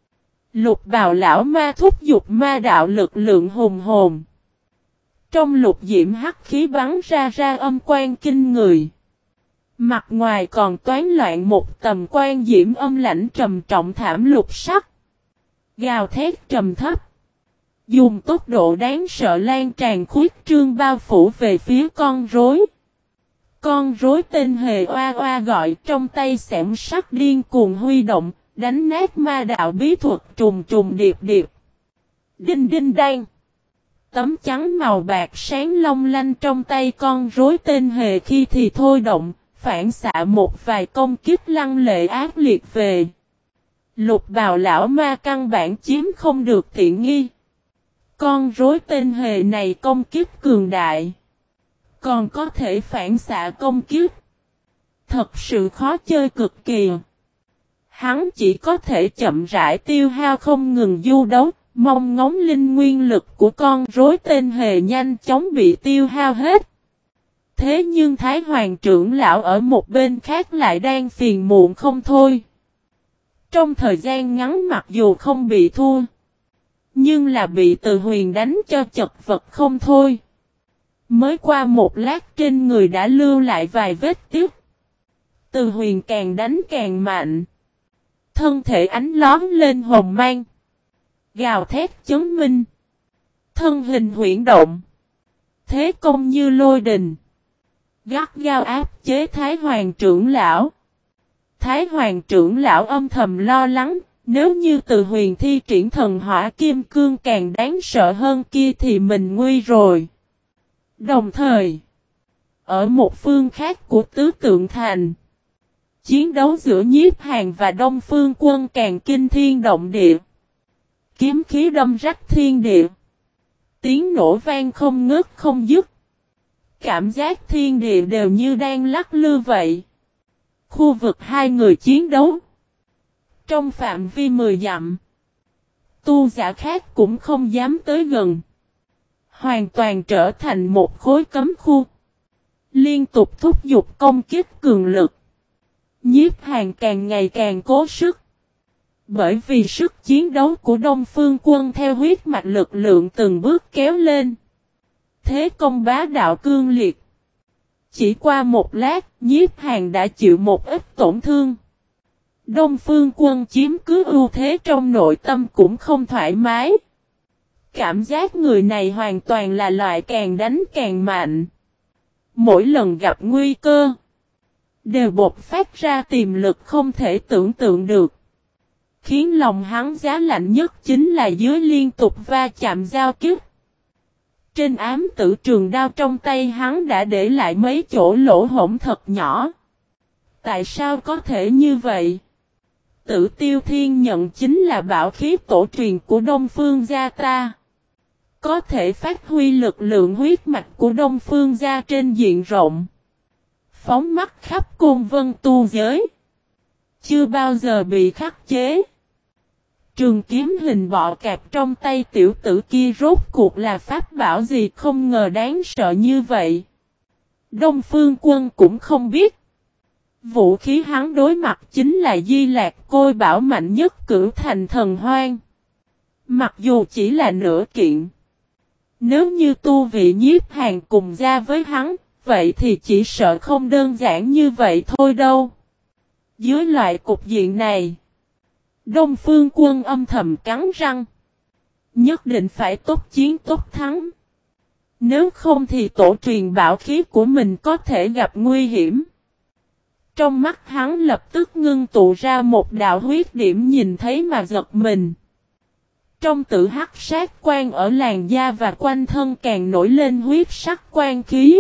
Speaker 1: Lục Bào lão ma thúc giục ma đạo lực lượng hùng hồn. Trong lục diễm hắc khí bắn ra ra âm quan kinh người. Mặt ngoài còn toán loạn một tầm quan diễm âm lãnh trầm trọng thảm lục sắc. Gào thét trầm thấp. Dùng tốc độ đáng sợ lan tràn khuyết trương bao phủ về phía con rối. Con rối tên hề oa oa gọi, trong tay xẻng sắt điên cuồng huy động, đánh nát ma đạo bí thuật trùng trùng điệp điệp. Đinh đinh đan. Tấm trắng màu bạc sáng long lanh trong tay con rối tên hề khi thì thôi động, phản xạ một vài công kích lăng lệ ác liệt về. Lục Bào lão ma căn bản chiếm không được tiện nghi. Con rối tên hề này công kích cường đại, còn có thể phản xạ công kích. Thật sự khó chơi cực kỳ. Hắn chỉ có thể chậm rãi tiêu hao không ngừng du đấu, mong ngóng linh nguyên lực của con rối tên hề nhanh chóng bị tiêu hao hết. Thế nhưng Thái Hoàng trưởng lão ở một bên khác lại đang phiền muộn không thôi. Trong thời gian ngắn mặc dù không bị thua, nhưng là bị Từ Huyền đánh cho chật vật không thôi. Mới qua một lát trên người đã lưu lại vài vết tiếc. Từ Huyền càng đánh càng mạnh. Thân thể ánh lón lên hồng mang. Gào thét chứng minh. Thân hình huyễn động. Thế công như lôi đình. Gắt gao áp chế Thái Hoàng trưởng lão. Thái Hoàng trưởng lão âm thầm lo lắng. Nếu như Từ Huyền thi triển thần hỏa kim cương càng đáng sợ hơn kia thì mình nguy rồi. Đồng thời, ở một phương khác của Tứ Tượng Thành, chiến đấu giữa Nhiếp Hàn và Đông Phương Quân càng kinh thiên động địa. Kiếm khí đâm rách thiên địa. Tiếng nổ vang không ngớt không dứt. Cảm giác thiên địa đều như đang lắc lư vậy. Khu vực hai người chiến đấu. Trong phạm vi mười dặm. Tu giả khác cũng không dám tới gần. Hoàn toàn trở thành một khối cấm khu. Liên tục thúc giục công kích cường lực. Nhiếp Hàn càng ngày càng cố sức. Bởi vì sức chiến đấu của Đông Phương Quân theo huyết mạch lực lượng từng bước kéo lên. Thế công bá đạo cương liệt. Chỉ qua một lát, Nhiếp Hàn đã chịu một ít tổn thương. Đông Phương Quân chiếm cứ ưu thế trong nội tâm cũng không thoải mái. Cảm giác người này hoàn toàn là loại càng đánh càng mạnh. Mỗi lần gặp nguy cơ, đều bộc phát ra tiềm lực không thể tưởng tượng được. Khiến lòng hắn giá lạnh nhất chính là dưới liên tục va chạm giao kích. Trên ám tử trường đao trong tay hắn đã để lại mấy chỗ lỗ hổng thật nhỏ. Tại sao có thể như vậy? Tử Tiêu Thiên nhận chính là bảo khí tổ truyền của Đông Phương gia ta. Có thể phát huy lực lượng huyết mạch của Đông Phương gia trên diện rộng. Phóng mắt khắp côn vân tu giới. Chưa bao giờ bị khắc chế. Trường kiếm hình bọ cạp trong tay tiểu tử kia rốt cuộc là pháp bảo gì không ngờ đáng sợ như vậy. Đông Phương Quân cũng không biết. Vũ khí hắn đối mặt chính là Di Lạc Côi bảo mạnh nhất Cửu Thành Thần Hoang. Mặc dù chỉ là nửa kiện. Nếu như tu vị Nhiếp Hàn cùng ra với hắn, vậy thì chỉ sợ không đơn giản như vậy thôi đâu. Dưới loại cục diện này, Đông Phương Quân âm thầm cắn răng. Nhất định phải tốt chiến tốt thắng. Nếu không thì tổ truyền bảo khí của mình có thể gặp nguy hiểm. Trong mắt hắn lập tức ngưng tụ ra một đạo huyết điểm nhìn thấy mà giật mình. Trong tử hắc sát quan ở làn da và quanh thân càng nổi lên huyết sắc quan khí.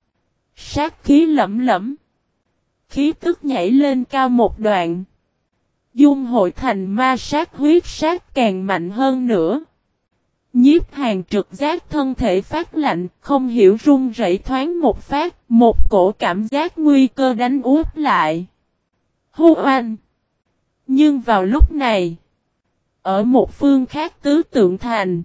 Speaker 1: Sát khí lẫm lẫm. Khí tức nhảy lên cao một đoạn. Dung hội thành ma sát huyết sát càng mạnh hơn nữa. Nhiếp Hàn trực giác thân thể phát lạnh, không hiểu run rẩy thoáng một phát, một cổ cảm giác nguy cơ đánh úp lại. Hô oanh! Nhưng vào lúc này, ở một phương khác Tứ Tượng Thành,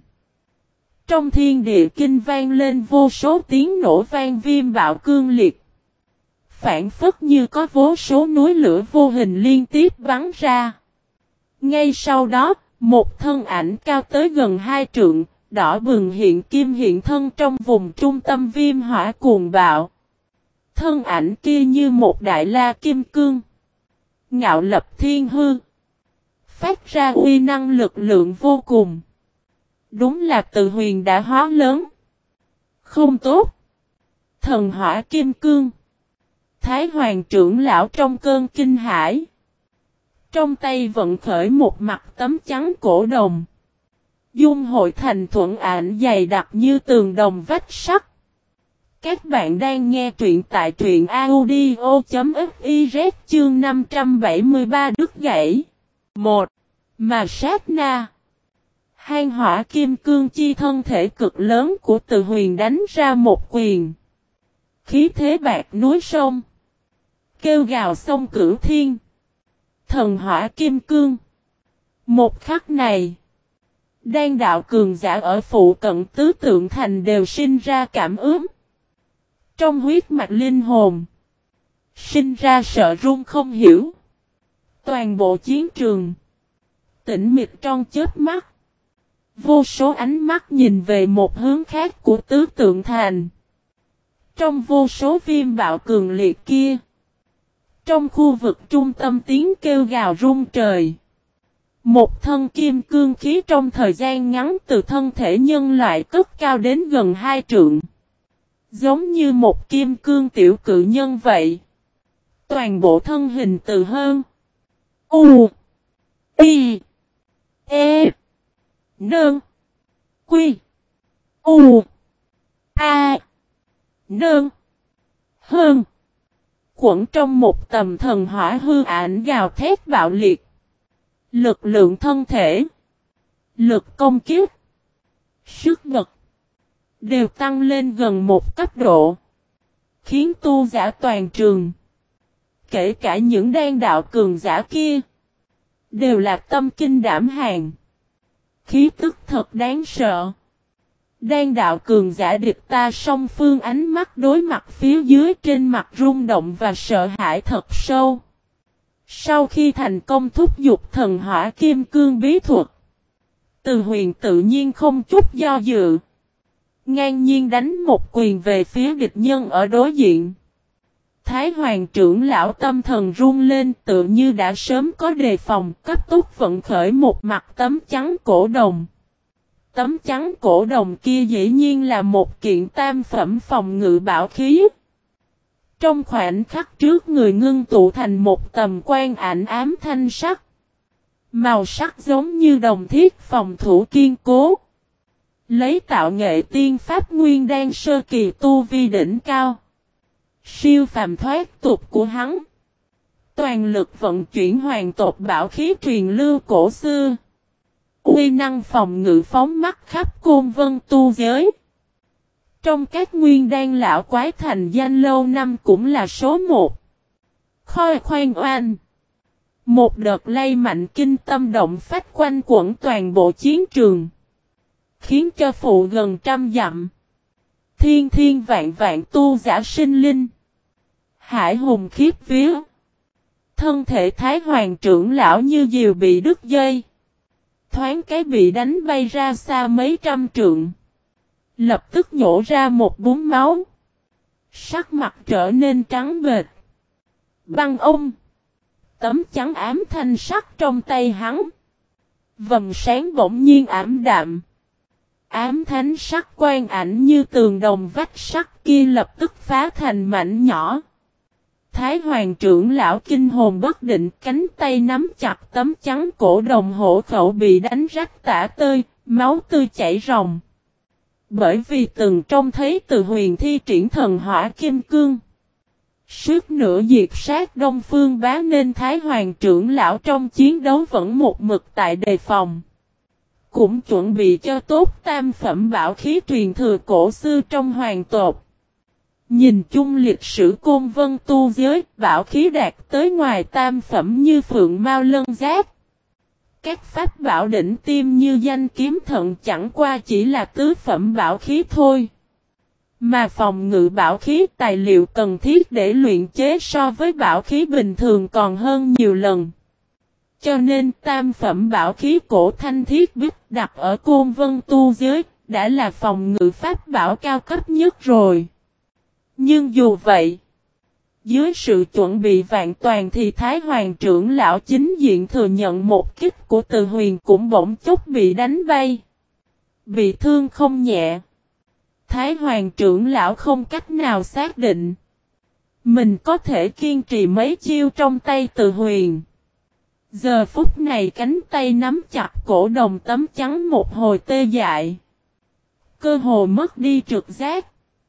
Speaker 1: trong thiên địa kinh vang lên vô số tiếng nổ vang viêm bạo cương liệt. Phản phất như có vô số núi lửa vô hình liên tiếp bắn ra. Ngay sau đó, một thân ảnh cao tới gần hai trượng, đỏ bừng hiện kim hiện thân trong vùng trung tâm viêm hỏa cuồng bạo. Thân ảnh kia như một đại la kim cương. Ngạo lập thiên hư. Phát ra uy năng lực lượng vô cùng. Đúng là Từ Huyền đã hóa lớn. Không tốt. Thần hỏa kim cương. Thái Hoàng trưởng lão trong cơn kinh hãi. Trong tay vận khởi một mặt tấm trắng cổ đồng. Dung hội thành thuận ảnh dày đặc như tường đồng vách sắt. Các bạn đang nghe truyện tại truyện audio.fiz chương năm trăm bảy mươi ba đứt gãy. một. Mà sát na. Hàn hỏa kim cương chi thân thể cực lớn của Từ Huyền đánh ra một quyền. Khí thế bạc núi sông. Kêu gào sông Cửu Thiên. Thần hỏa kim cương. Một khắc này. Đan đạo cường giả ở phụ cận Tứ Tượng Thành đều sinh ra cảm ứng. Trong huyết mạch linh hồn. Sinh ra sợ run không hiểu. Toàn bộ chiến trường. Tĩnh mịch trong chớp mắt. Vô số ánh mắt nhìn về một hướng khác của Tứ Tượng Thành. trong vô số viêm bạo cường liệt kia. Trong khu vực trung tâm tiếng kêu gào rung trời. Một thân kim cương khí trong thời gian ngắn từ thân thể nhân loại cất cao đến gần hai trượng. Giống như một kim cương tiểu cự nhân vậy. Toàn bộ thân hình từ hơn. U. Y. E. Nương. Quy. U. A. Nương. Hơn. Quẩn trong một tầm thần hỏa hư ảnh gào thét bạo liệt. Lực lượng thân thể. Lực công kiếp. Sức bật. Đều tăng lên gần một cấp độ. Khiến tu giả toàn trường. Kể cả những đan đạo cường giả kia. Đều là tâm kinh đảm hàng. Khí tức thật đáng sợ. Đan đạo cường giả địch ta song phương ánh mắt đối mặt phía dưới trên mặt rung động và sợ hãi thật sâu. Sau khi thành công thúc giục thần hỏa kim cương bí thuật. Từ Huyền tự nhiên không chút do dự. Ngang nhiên đánh một quyền về phía địch nhân ở đối diện. Thái Hoàng trưởng lão tâm thần run lên tự như đã sớm có đề phòng cấp tốc vận khởi một mặt tấm trắng cổ đồng. Tấm trắng cổ đồng kia dĩ nhiên là một kiện tam phẩm phòng ngự bảo khí. Trong khoảnh khắc trước người ngưng tụ thành một tầm quan ảnh ám thanh sắc. Màu sắc giống như đồng thiết phòng thủ kiên cố. Lấy tạo nghệ tiên pháp nguyên đan sơ kỳ tu vi đỉnh cao. Siêu phàm thoát tục của hắn. Toàn lực vận chuyển hoàng tộc bảo khí truyền lưu cổ xưa. Uy năng phòng ngự phóng mắt khắp côn vân tu giới. Trong các nguyên đan lão quái thành danh lâu năm cũng là số một. Khoi khoan oan. Một đợt lay mạnh kinh tâm động phách quanh quẩn toàn bộ chiến trường. Khiến cho phụ gần trăm dặm. Thiên thiên vạn vạn tu giả sinh linh. Hải hùng khiếp vía. Thân thể Thái Hoàng trưởng lão như diều bị đứt dây. Thoáng cái bị đánh bay ra xa mấy trăm trượng. Lập tức nhổ ra một búng máu. Sắc mặt trở nên trắng bệch. Băng ông. Tấm trắng ám thanh sắc trong tay hắn. Vầng sáng bỗng nhiên ảm đạm. Ám thánh sắc quan ảnh như tường đồng vách sắt kia lập tức phá thành mảnh nhỏ. Thái Hoàng trưởng lão kinh hồn bất định, cánh tay nắm chặt tấm trắng cổ đồng hổ khẩu bị đánh rách tả tơi, máu tươi chảy ròng. Bởi vì từng trông thấy Từ Huyền thi triển thần hỏa kim cương. Suốt nửa diệt sát Đông Phương Bá nên Thái Hoàng trưởng lão trong chiến đấu vẫn một mực tại đề phòng. Cũng chuẩn bị cho tốt tam phẩm bảo khí truyền thừa cổ xưa trong hoàng tộc. Nhìn chung lịch sử côn vân tu giới, bảo khí đạt tới ngoài tam phẩm như phượng mao lân giáp. Các pháp bảo đỉnh tiêm như danh kiếm thận chẳng qua chỉ là tứ phẩm bảo khí thôi. Mà phòng ngự bảo khí tài liệu cần thiết để luyện chế so với bảo khí bình thường còn hơn nhiều lần. Cho nên tam phẩm bảo khí cổ thanh thiết bích đặt ở côn vân tu giới đã là phòng ngự pháp bảo cao cấp nhất rồi. Nhưng dù vậy, dưới sự chuẩn bị vạn toàn thì Thái Hoàng trưởng lão chính diện thừa nhận một kích của Từ Huyền cũng bỗng chốc bị đánh bay. Bị thương không nhẹ. Thái Hoàng trưởng lão không cách nào xác định mình có thể kiên trì mấy chiêu trong tay Từ Huyền. Giờ phút này cánh tay nắm chặt cổ đồng tấm trắng một hồi tê dại. Cơ hồ mất đi trực giác.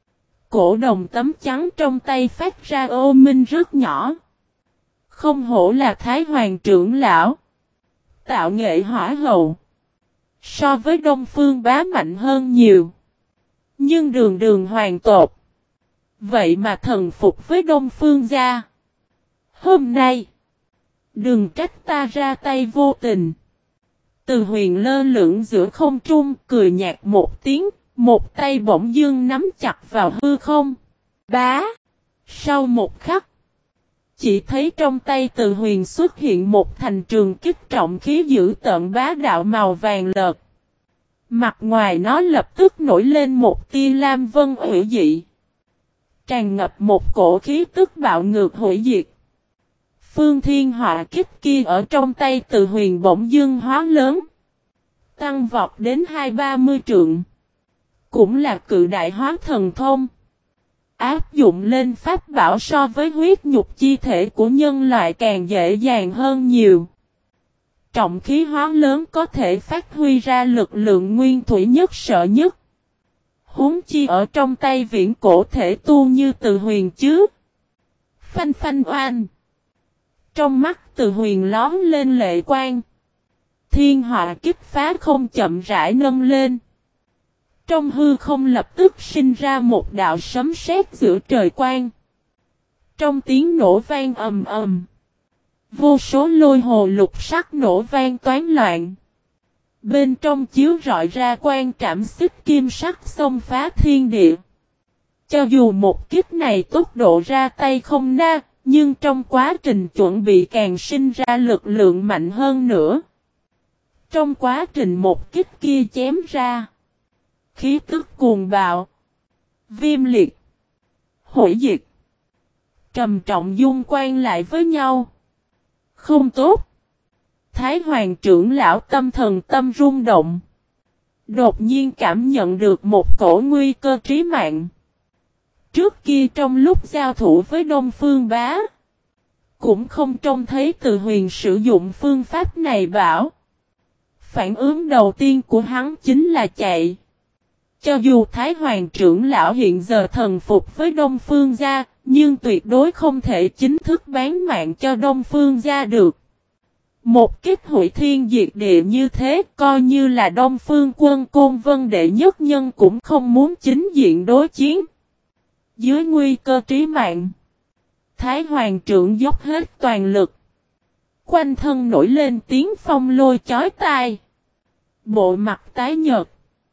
Speaker 1: Cổ đồng tấm trắng trong tay phát ra ô minh rất nhỏ. Không hổ là Thái Hoàng trưởng lão. Tạo nghệ hỏa hậu. So với Đông Phương Bá mạnh hơn nhiều. Nhưng đường đường hoàng tộc. Vậy mà thần phục với Đông Phương gia. Hôm nay. Đừng trách ta ra tay vô tình. Từ Huyền lơ lửng giữa không trung cười nhạt một tiếng. Một tay bỗng dưng nắm chặt vào hư không. Bá. Sau một khắc. Chỉ thấy trong tay Từ Huyền xuất hiện một thành trường kích trọng khí dữ tợn bá đạo màu vàng lợt. Mặt ngoài nó lập tức nổi lên một tia lam vân hủy dị. tràn ngập một cổ khí tức bạo ngược hủy diệt. Phương thiên họa kích kia ở trong tay Từ Huyền bỗng dưng hóa lớn. Tăng vọt đến hai ba mươi trượng. Cũng là cự đại hóa thần thông. Áp dụng lên pháp bảo so với huyết nhục chi thể của nhân loại càng dễ dàng hơn nhiều. Trọng khí hóa lớn có thể phát huy ra lực lượng nguyên thủy nhất sợ nhất. Huống chi ở trong tay viễn cổ thể tu như Từ Huyền chứ. Phanh phanh oan. Trong mắt Từ Huyền lóm lên lệ quang. Thiên họa kích phá không chậm rãi nâng lên. Trong hư không lập tức sinh ra một đạo sấm sét giữa trời quang. Trong tiếng nổ vang ầm ầm. Vô số lôi hồ lục sắc nổ vang toán loạn. Bên trong chiếu rọi ra quang trảm xích kim sắc xông phá thiên địa. Cho dù một kích này tốc độ ra tay không na, nhưng trong quá trình chuẩn bị càng sinh ra lực lượng mạnh hơn nữa. Trong quá trình một kích kia chém ra, khí tức cuồng bạo, viêm liệt, hủy diệt, trầm trọng dung quan lại với nhau. Không tốt. Thái Hoàng trưởng lão tâm thần tâm rung động. Đột nhiên cảm nhận được một cổ nguy cơ trí mạng. Trước kia trong lúc giao thủ với Đông Phương Bá, cũng không trông thấy Từ Huyền sử dụng phương pháp này bảo. Phản ứng đầu tiên của hắn chính là chạy. Cho dù Thái Hoàng trưởng lão hiện giờ thần phục với Đông Phương gia, nhưng tuyệt đối không thể chính thức bán mạng cho Đông Phương gia được. Một kích hủy thiên diệt địa như thế, coi như là Đông Phương quân Côn Vân đệ nhất nhân cũng không muốn chính diện đối chiến. Dưới nguy cơ trí mạng, Thái Hoàng trưởng dốc hết toàn lực. Quanh thân nổi lên tiếng phong lôi chói tai. Bộ mặt tái nhợt,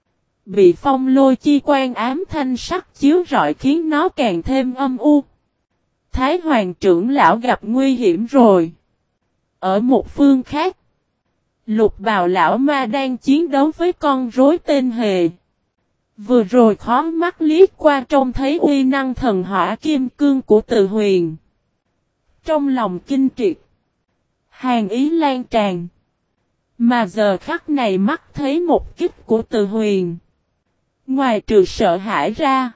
Speaker 1: bị phong lôi chi quan ám thanh sắc chiếu rọi khiến nó càng thêm âm u. Thái Hoàng trưởng lão gặp nguy hiểm rồi. Ở một phương khác, Lục Bào lão ma đang chiến đấu với con rối tên Hề. Vừa rồi khó mắt liếc qua trông thấy uy năng thần hỏa kim cương của Từ Huyền. Trong lòng kinh triệt, hàn ý lan tràn. Mà giờ khắc này mắt thấy một kích của Từ Huyền, ngoài trừ sợ hãi ra,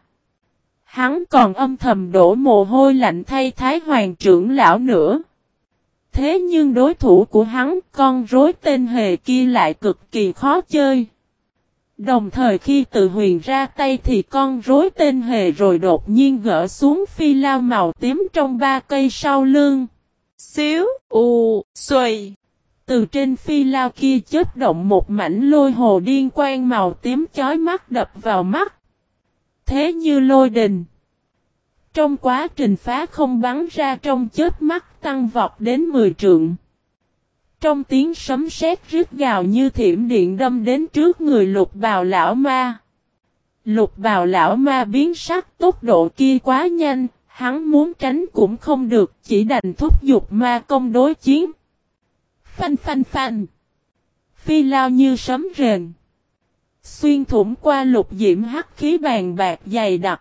Speaker 1: hắn còn âm thầm đổ mồ hôi lạnh thay Thái Hoàng trưởng lão nữa. Thế nhưng đối thủ của hắn, con rối tên Hề kia lại cực kỳ khó chơi. Đồng thời khi Từ Huyền ra tay thì con rối tên Hề rồi đột nhiên gỡ xuống phi lao màu tím trong ba cây sau lưng. Xíu, u, xuôi. Từ trên phi lao kia chớp động một mảnh lôi hồ điên quang màu tím chói mắt đập vào mắt. Thế như lôi đình. Trong quá trình phá không bắn ra trong chớp mắt tăng vọt đến mười trượng. Trong tiếng sấm sét rít gào như thiểm điện đâm đến trước người Lục Bào lão ma. Lục Bào lão ma biến sắc, tốc độ kia quá nhanh, hắn muốn tránh cũng không được, chỉ đành thúc giục ma công đối chiến. Phanh phanh phanh. Phi lao như sấm rền. Xuyên thủng qua lục diễm hắc khí bàn bạc dày đặc.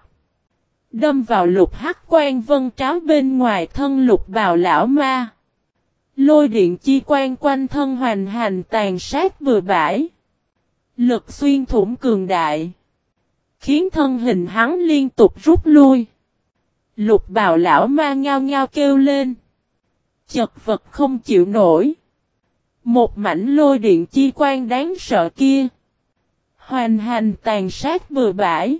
Speaker 1: Đâm vào lục hắc quan vân tráo bên ngoài thân Lục Bào lão ma. Lôi điện chi quan quanh thân hoành hành tàn sát bừa bãi. Lực xuyên thủng cường đại, khiến thân hình hắn liên tục rút lui. Lục Bào lão ma ngao ngao kêu lên. Chật vật không chịu nổi. Một mảnh lôi điện chi quan đáng sợ kia, hoành hành tàn sát bừa bãi,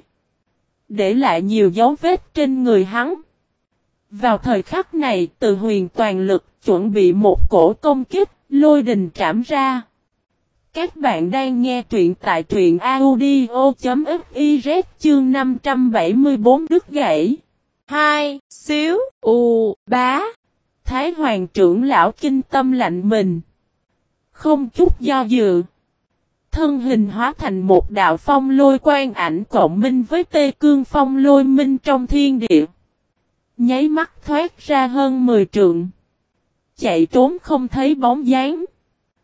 Speaker 1: để lại nhiều dấu vết trên người hắn. Vào thời khắc này, Từ Huyền toàn lực chuẩn bị một cổ công kích, lôi đình trảm ra. Các bạn đang nghe truyện tại truyện audio.fiz chương năm trăm bảy mươi bốn đứt gãy. Hai, xíu, u, bá. Thái Hoàng trưởng lão kinh tâm lạnh mình. Không chút do dự. Thân hình hóa thành một đạo phong lôi quan ảnh cộng minh với tê cương phong lôi minh trong thiên địa. Nháy mắt thoát ra hơn mười trượng. Chạy trốn không thấy bóng dáng.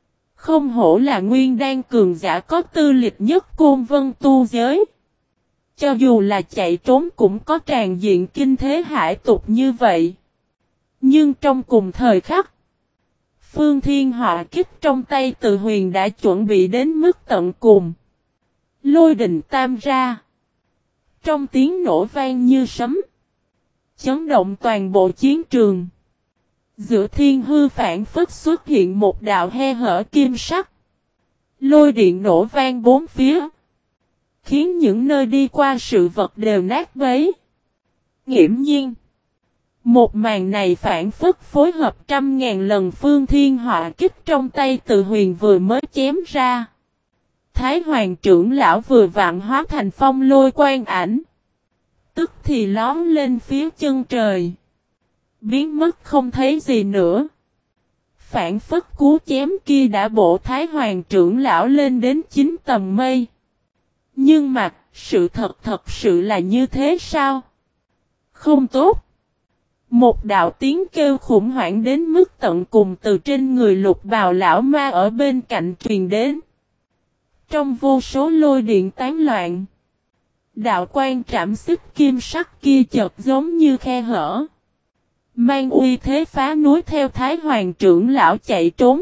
Speaker 1: Không hổ là nguyên đan cường giả có tư lịch nhất Côn Vân tu giới. Cho dù là chạy trốn cũng có tràn diện kinh thế hải tục như vậy. Nhưng trong cùng thời khắc, Phương Thiên Họa kích trong tay Từ Huyền đã chuẩn bị đến mức tận cùng. Lôi đình tam ra. Trong tiếng nổ vang như sấm, chấn động toàn bộ chiến trường. Giữa thiên hư phản phất xuất hiện một đạo he hở kim sắc. Lôi điện nổ vang bốn phía, khiến những nơi đi qua sự vật đều nát bấy. Nghiễm nhiên, một màn này phản phất phối hợp trăm ngàn lần Phương Thiên Họa kích trong tay Từ Huyền vừa mới chém ra. Thái Hoàng trưởng lão vừa vặn hóa thành phong lôi quan ảnh, tức thì lóm lên phía chân trời, biến mất không thấy gì nữa. Phản phất cú chém kia đã bổ Thái Hoàng trưởng lão lên đến chín tầng mây. Nhưng mà, sự thật thật sự là như thế sao? Không tốt. Một đạo tiếng kêu khủng hoảng đến mức tận cùng từ trên người Lục Bào lão ma ở bên cạnh truyền đến. Trong vô số lôi điện tán loạn, đạo quan trảm xích kim sắc kia chợt giống như khe hở, mang uy thế phá núi theo Thái Hoàng trưởng lão chạy trốn.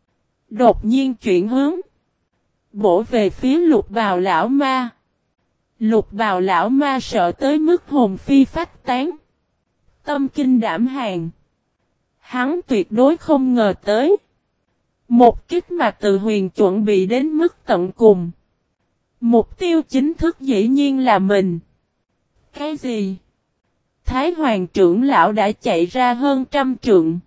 Speaker 1: Đột nhiên chuyển hướng, bổ về phía Lục Bào lão ma. Lục Bào lão ma sợ tới mức hồn phi phách tán, tâm kinh đảm hàng. Hắn tuyệt đối không ngờ tới, một kích mà Từ Huyền chuẩn bị đến mức tận cùng, mục tiêu chính thức dĩ nhiên là mình. Cái gì? Thái Hoàng trưởng lão đã chạy ra hơn trăm trượng,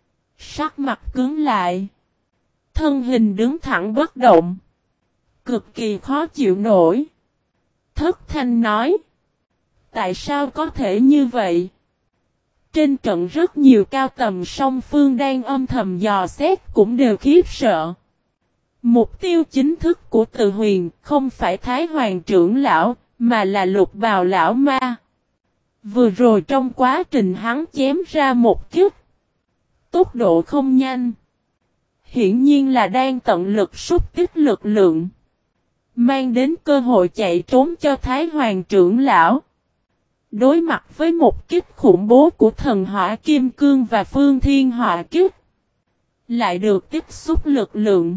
Speaker 1: sắc mặt cứng lại, thân hình đứng thẳng bất động, cực kỳ khó chịu nổi. Thất thanh nói, tại sao có thể như vậy? Trên trận rất nhiều cao tầm song phương đang âm thầm dò xét cũng đều khiếp sợ. Mục tiêu chính thức của Từ Huyền không phải Thái Hoàng trưởng lão, mà là Lục Bào lão ma. Vừa rồi trong quá trình hắn chém ra một kích, tốc độ không nhanh, hiển nhiên là đang tận lực sút kích lực lượng, mang đến cơ hội chạy trốn cho Thái Hoàng trưởng lão. Đối mặt với một kích khủng bố của thần hỏa kim cương và Phương Thiên Họa kích, lại được tiếp xúc lực lượng.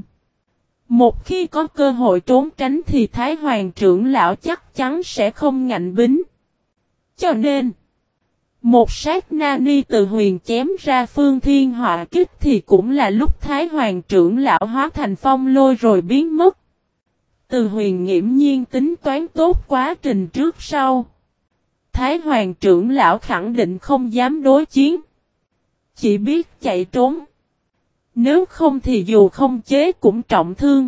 Speaker 1: Một khi có cơ hội trốn tránh thì Thái Hoàng trưởng lão chắc chắn sẽ không ngạnh bính. Cho nên, một sát na ni Từ Huyền chém ra Phương Thiên Họa kích thì cũng là lúc Thái Hoàng trưởng lão hóa thành phong lôi rồi biến mất. Từ Huyền nghiễm nhiên tính toán tốt quá trình trước sau. Thái Hoàng trưởng lão khẳng định không dám đối chiến, chỉ biết chạy trốn. Nếu không thì dù không chế cũng trọng thương.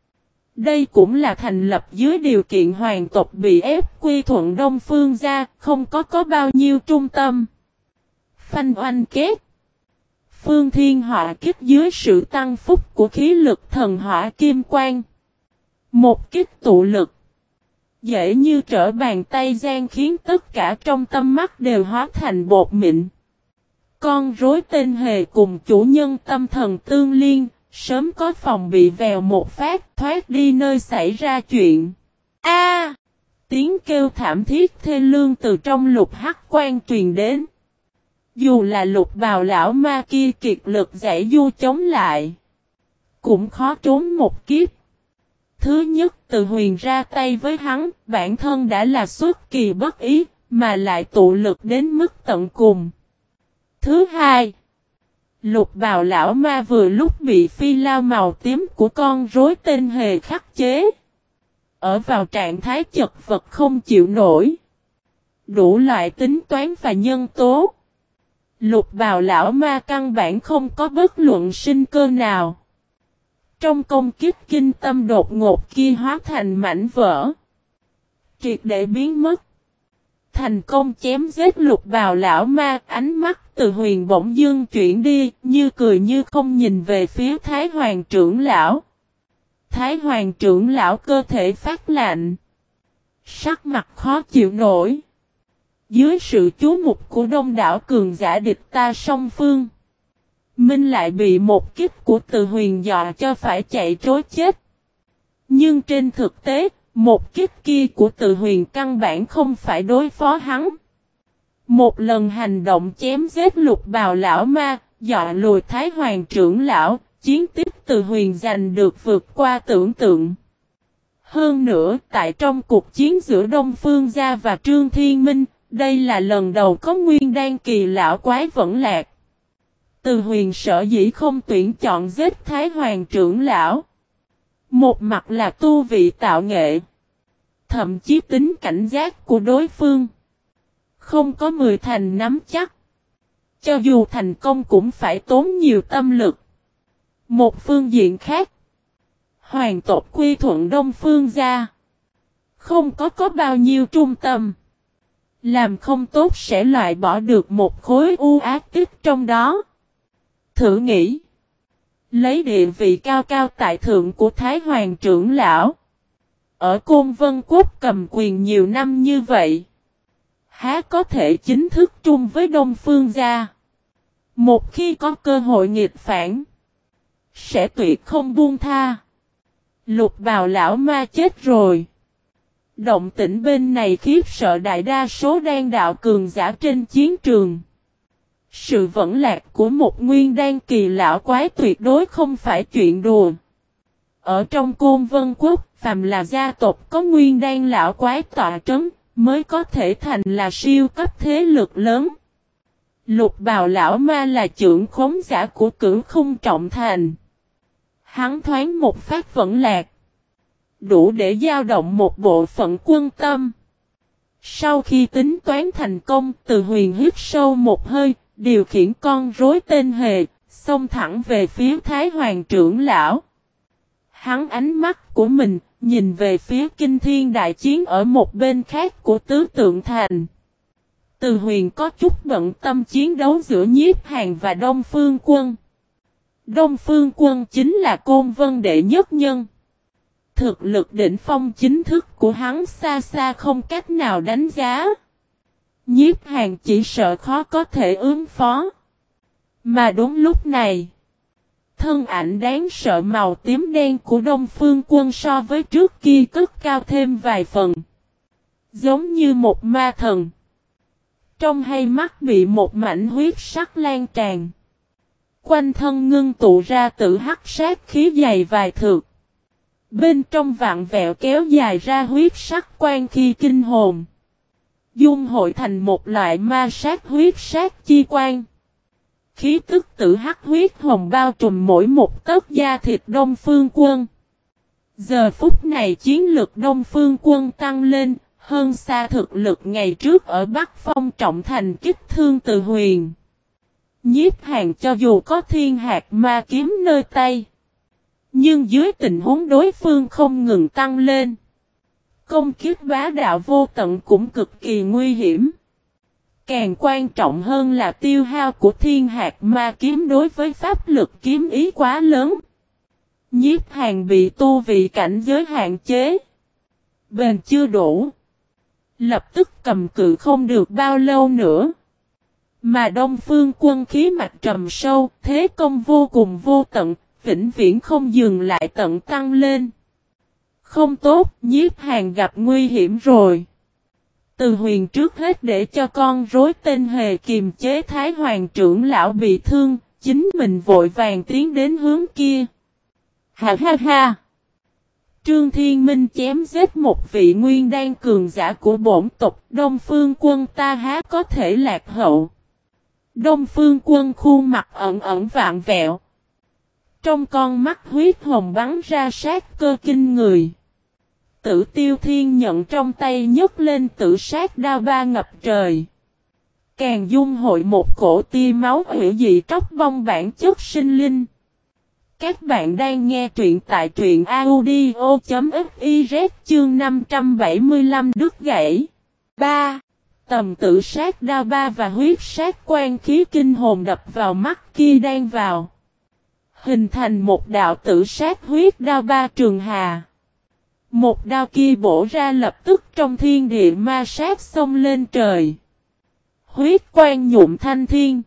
Speaker 1: Đây cũng là thành lập dưới điều kiện hoàng tộc bị ép quy thuận Đông Phương gia, không có có bao nhiêu trung tâm. Phanh oanh kết. Phương Thiên Họa kích dưới sự tăng phúc của khí lực thần hỏa kim quang. Một kích tụ lực, dễ như trở bàn tay gian khiến tất cả trong tâm mắt đều hóa thành bột mịn. Con rối tên hề cùng chủ nhân tâm thần tương liên, sớm có phòng bị vèo một phát thoát đi nơi xảy ra chuyện. A! Tiếng kêu thảm thiết thê lương từ trong lục hắc quan truyền đến. Dù là Lục Bào lão ma kia kiệt lực giải du chống lại, cũng khó trốn một kiếp. Thứ nhất, Từ Huyền ra tay với hắn, bản thân đã là xuất kỳ bất ý, mà lại tụ lực đến mức tận cùng. Thứ hai, Lục Bào lão ma vừa lúc bị phi lao màu tím của con rối tên hề khắc chế, ở vào trạng thái chật vật không chịu nổi. Đủ loại tính toán và nhân tố, Lục Bào lão ma căn bản không có bất luận sinh cơ nào. Trong công kích kinh tâm đột ngột kia hóa thành mảnh vỡ, triệt để biến mất. Thành công chém giết Lục Bào lão ma, ánh mắt Từ Huyền bỗng dưng chuyển đi, như cười như không nhìn về phía Thái Hoàng trưởng lão. Thái Hoàng trưởng lão cơ thể phát lạnh, sắc mặt khó chịu nổi. Dưới sự chú mục của đông đảo cường giả địch ta song phương, Minh lại bị một kích của Từ Huyền dọa cho phải chạy trối chết. Nhưng trên thực tế, Một kích kia của Từ Huyền căn bản không phải đối phó hắn. Một lần hành động chém giết Lục Bào lão ma, dọa lùi Thái Hoàng trưởng lão, chiến tích Từ Huyền giành được vượt qua tưởng tượng. Hơn nữa, tại trong cuộc chiến giữa Đông Phương Gia và Trương Thiên Minh, đây là lần đầu có nguyên đan kỳ lão quái vẫn lạc. Từ Huyền sở dĩ không tuyển chọn giết Thái Hoàng trưởng lão. Một mặt là tu vị tạo nghệ, thậm chí tính cảnh giác của đối phương. Không có mười thành nắm chắc. Cho dù thành công cũng phải tốn nhiều tâm lực. Một phương diện khác, hoàng tộc quy thuận Đông Phương Gia. Không có có bao nhiêu trung tâm. Làm không tốt sẽ loại bỏ được một khối u ác tích trong đó. Thử nghĩ. Lấy địa vị cao cao tại thượng của Thái Hoàng trưởng lão. Ở Côn Vân Quốc cầm quyền nhiều năm như vậy. Há có thể chính thức trung với Đông Phương Gia. Một khi có cơ hội nghịch phản. Sẽ tuyệt không buông tha. Lục Bào lão ma chết rồi. Động tĩnh bên này khiếp sợ đại đa số đan đạo cường giả trên chiến trường. Sự vẫn lạc của một nguyên đan kỳ lão quái tuyệt đối không phải chuyện đùa. Ở trong Côn Vân Quốc, phàm là gia tộc có nguyên đan lão quái tọa trấn, mới có thể thành là siêu cấp thế lực lớn. Lục Bào lão ma là trưởng khống giả của Cửu Khung Trọng Thành. Hắn thoáng một phát vẫn lạc. Đủ để dao động một bộ phận quân tâm. Sau khi tính toán thành công, Từ Huyền hít sâu một hơi, điều khiển con rối tên Hề, xông thẳng về phía Thái Hoàng trưởng lão. Hắn ánh mắt của mình, nhìn về phía kinh thiên đại chiến ở một bên khác của tứ tượng thành. Từ Huyền có chút bận tâm chiến đấu giữa Nhiếp Hàn và Đông Phương Quân. Đông Phương Quân chính là Côn Vân đệ nhất nhân. Thực lực đỉnh phong chính thức của hắn xa xa không cách nào đánh giá. Nhiếp Hàn chỉ sợ khó có thể ứng phó. Mà đúng lúc này, thân ảnh đáng sợ màu tím đen của Đông Phương Quân so với trước kia cất cao thêm vài phần. Giống như một ma thần. Trong hai mắt bị một mảnh huyết sắc lan tràn. Quanh thân ngưng tụ ra tự hắc sát khí dày vài thước. Bên trong vạn vẹo kéo dài ra huyết sắc quan khi kinh hồn. Dung hội thành một loại ma sát huyết sát chi quan. Khí tức tự hắc huyết hồng bao trùm mỗi một tấc da thịt Đông Phương Quân. Giờ phút này chiến lực Đông Phương Quân tăng lên, hơn xa thực lực ngày trước ở Bắc Phong Trọng Thành kích thương Từ Huyền. Nhiếp Hàn cho dù có thiên hạt ma kiếm nơi tay. Nhưng dưới tình huống đối phương không ngừng tăng lên. Công kiếp bá đạo vô tận cũng cực kỳ nguy hiểm. Càng quan trọng hơn là tiêu hao của thiên hạt ma kiếm đối với pháp lực kiếm ý quá lớn. Nhiếp Hàn bị tu vị cảnh giới hạn chế. Bền chưa đủ. Lập tức cầm cự không được bao lâu nữa. Mà Đông Phương Quân khí mạch trầm sâu, thế công vô cùng vô tận, vĩnh viễn không dừng lại tận tăng lên. Không tốt, Nhiếp Hàn gặp nguy hiểm rồi. Từ Huyền trước hết để cho con rối tên Hề kiềm chế Thái Hoàng trưởng lão bị thương, chính mình vội vàng tiến đến hướng kia. Ha ha ha! Trương Thiên Minh chém giết một vị nguyên đan cường giả của bổn tộc, Đông Phương Quân ta há có thể lạc hậu. Đông Phương Quân khuôn mặt ẩn ẩn vạn vẹo. Trong con mắt huyết hồng bắn ra sát cơ kinh người. Tử Tiêu Thiên nhận trong tay nhấc lên tử sát đao ba ngập trời. Càng dung hội một cổ tia máu hủy dị tróc bong bản chất sinh linh. Các bạn đang nghe truyện tại truyện audio chấm fiz chương năm trăm bảy mươi lăm đứt gãy. ba. Tầm tử sát đao ba và huyết sát quan khí kinh hồn đập vào mắt kia đang vào. Hình thành một đạo tử sát huyết đao ba trường hà. Một đao kia bổ ra lập tức trong thiên địa ma sát xông lên trời. Huyết quan nhuộm thanh thiên.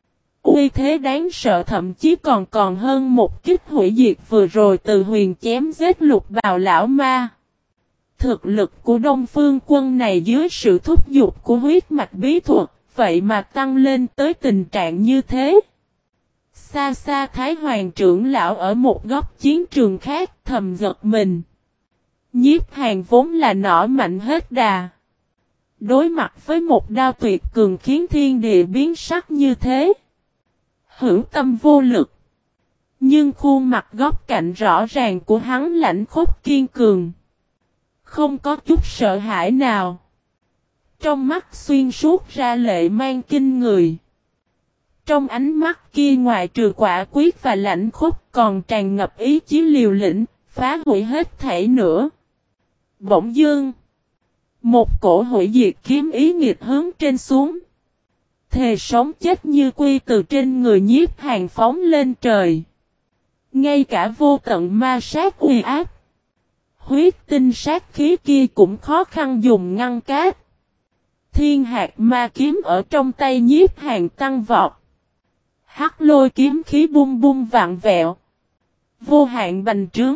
Speaker 1: Uy thế đáng sợ thậm chí còn còn hơn một kích hủy diệt vừa rồi Từ Huyền chém giết Lục Bào lão ma. Thực lực của Đông Phương Quân này dưới sự thúc giục của huyết mạch bí thuật, vậy mà tăng lên tới tình trạng như thế. Xa xa Thái Hoàng trưởng lão ở một góc chiến trường khác thầm giật mình. Nhiếp Hàn vốn là nỏ mạnh hết đà. Đối mặt với một đao tuyệt cường khiến thiên địa biến sắc như thế. Hữu tâm vô lực. Nhưng khuôn mặt góc cạnh rõ ràng của hắn lãnh khốc kiên cường. Không có chút sợ hãi nào. Trong mắt xuyên suốt ra lệ mang kinh người. Trong ánh mắt kia ngoài trừ quả quyết và lãnh khốc còn tràn ngập ý chí liều lĩnh, phá hủy hết thảy nữa. Bỗng dưng. Một cổ hủy diệt kiếm ý nghịch hướng trên xuống. Thề sống chết như quy từ trên người Nhiếp Hàn phóng lên trời. Ngay cả vô tận ma sát uy áp. Huyết tinh sát khí kia cũng khó khăn dùng ngăn cát. Thiên hạt ma kiếm ở trong tay Nhiếp Hàn tăng vọt. Hắc lôi kiếm khí bung bung vạn vẹo. Vô hạn bành trướng.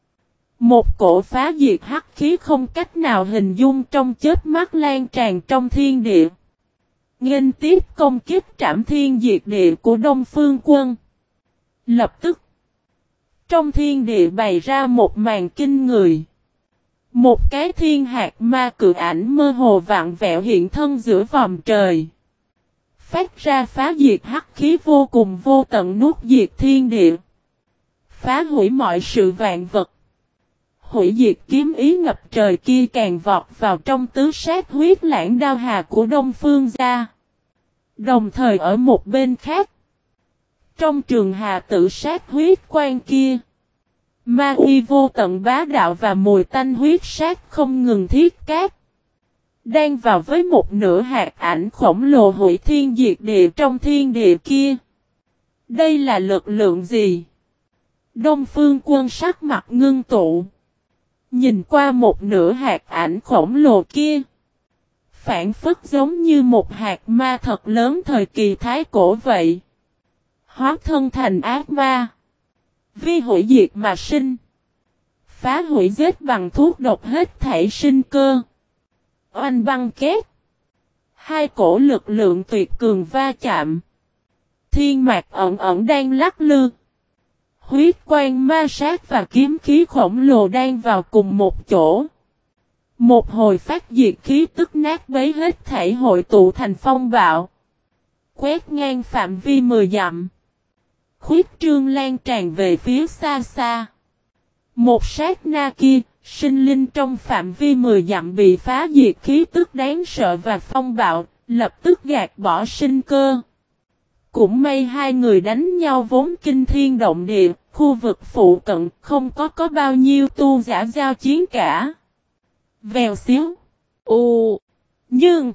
Speaker 1: Một cổ phá diệt hắc khí không cách nào hình dung trong chớp mắt lan tràn trong thiên địa. Nghênh tiếp công kích trảm thiên diệt địa của Đông Phương Quân. Lập tức. Trong thiên địa bày ra một màn kinh người. Một cái thiên hạt ma cự ảnh mơ hồ vạn vẹo hiện thân giữa vòm trời. Phát ra phá diệt hắc khí vô cùng vô tận nuốt diệt thiên địa. Phá hủy mọi sự vạn vật. Hủy diệt kiếm ý ngập trời kia càng vọt vào trong tứ sát huyết lãng đao hà của Đông Phương gia. Đồng thời ở một bên khác. Trong trường hà tự sát huyết quan kia. Ma uy vô tận bá đạo và mùi tanh huyết sát không ngừng thiết cát. Đang vào với một nửa hạt ảnh khổng lồ hủy thiên diệt địa trong thiên địa kia. Đây là lực lượng gì? Đông Phương Quân sắc mặt ngưng tụ. Nhìn qua một nửa hạt ảnh khổng lồ kia. Phản phất giống như một hạt ma thật lớn thời kỳ thái cổ vậy. Hóa thân thành ác ma. Vi hủy diệt mà sinh. Phá hủy giết bằng thuốc độc hết thảy sinh cơ. Oanh băng két. Hai cổ lực lượng tuyệt cường va chạm. Thiên mạc ẩn ẩn đang lắc lư. Huyết quang ma sát và kiếm khí khổng lồ đang vào cùng một chỗ. Một hồi phát diệt khí tức nát bấy hết thảy hội tụ thành phong bạo. Quét ngang phạm vi mười dặm. Khuyết trương lan tràn về phía xa xa. Một sát na kia, sinh linh trong phạm vi mười dặm bị phá diệt khí tức đáng sợ và phong bạo, lập tức gạt bỏ sinh cơ. Cũng may hai người đánh nhau vốn kinh thiên động địa, khu vực phụ cận không có có bao nhiêu tu giả giao chiến cả. Vèo xíu. Ồ. Nhưng.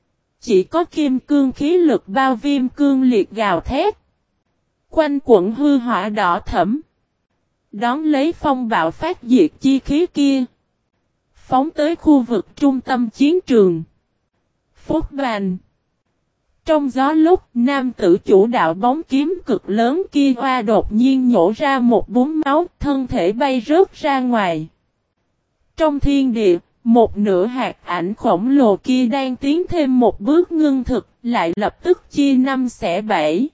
Speaker 1: Chỉ có kim cương khí lực bao viêm cương liệt gào thét. Quanh quẩn hư hỏa đỏ thẫm. Đón lấy phong bạo phát diệt chi khí kia. Phóng tới khu vực trung tâm chiến trường. Phúc bàn. Trong gió lúc nam tử chủ đạo bóng kiếm cực lớn kia hoa đột nhiên nhổ ra một búng máu, thân thể bay rớt ra ngoài. Trong thiên địa, một nửa hạt ảnh khổng lồ kia đang tiến thêm một bước ngưng thực, lại lập tức chia năm xẻ bảy.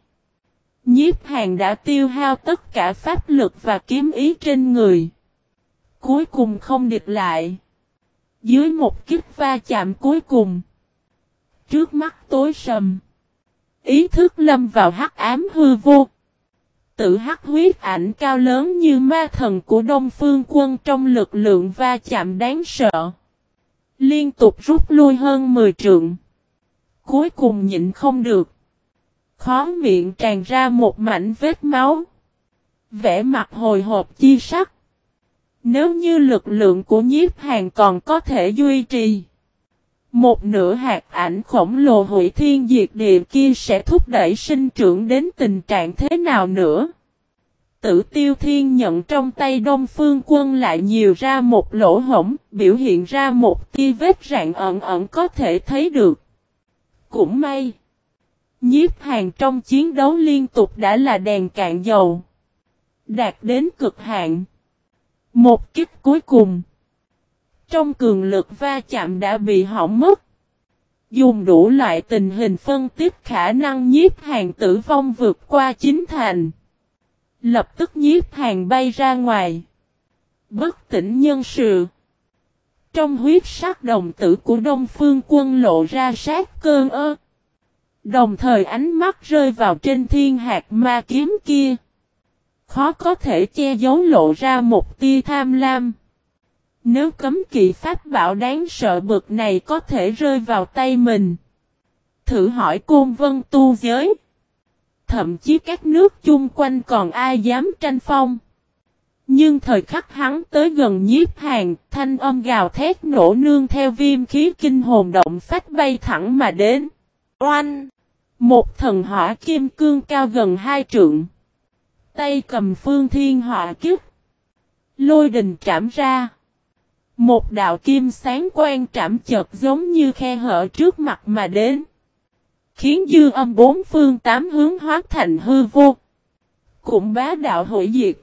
Speaker 1: Nhiếp Hàn đã tiêu hao tất cả pháp lực và kiếm ý trên người. Cuối cùng không địch lại. Dưới một kích va chạm cuối cùng. Trước mắt tối sầm. Ý thức lâm vào hắc ám hư vô. Tự hắc huyết ảnh cao lớn như ma thần của Đông Phương Quân trong lực lượng va chạm đáng sợ. Liên tục rút lui hơn mười trượng. Cuối cùng nhịn không được. Khó miệng tràn ra một mảnh vết máu. Vẻ mặt hồi hộp chi sắc. Nếu như lực lượng của Nhiếp Hàn còn có thể duy trì. Một nửa hạt ảnh khổng lồ hủy thiên diệt địa kia sẽ thúc đẩy sinh trưởng đến tình trạng thế nào nữa. Tử tiêu thiên nhận trong tay Đông Phương Quân lại nhiều ra một lỗ hổng, biểu hiện ra một tia vết rạn ẩn ẩn có thể thấy được. Cũng may. Nhiếp Hàn trong chiến đấu liên tục đã là đèn cạn dầu. Đạt đến cực hạn. Một kích cuối cùng. Trong cường lực va chạm đã bị hỏng mất. Dùng đủ loại tình hình phân tích khả năng Nhiếp Hàn tử vong vượt qua chín thành. Lập tức Nhiếp Hàn bay ra ngoài. Bất tỉnh nhân sự. Trong huyết sắc đồng tử của Đông Phương Quân lộ ra sát cơ ơ. Đồng thời ánh mắt rơi vào trên thiên hạt ma kiếm kia. Khó có thể che giấu lộ ra một tia tham lam. Nếu cấm kỵ pháp bảo đáng sợ bực này có thể rơi vào tay mình. Thử hỏi Côn Vân tu giới. Thậm chí các nước chung quanh còn ai dám tranh phong. Nhưng thời khắc hắn tới gần Nhiếp Hàn, thanh âm gào thét nổ nương theo viêm khí kinh hồn động phách bay thẳng mà đến. Oanh! Một thần hỏa kim cương cao gần hai trượng. Tay cầm phương thiên hỏa kiếp. Lôi đình trảm ra. Một đạo kim sáng quang trảm chợt giống như khe hở trước mặt mà đến. Khiến dư âm bốn phương tám hướng hóa thành hư vô. Cũng bá đạo hủy diệt.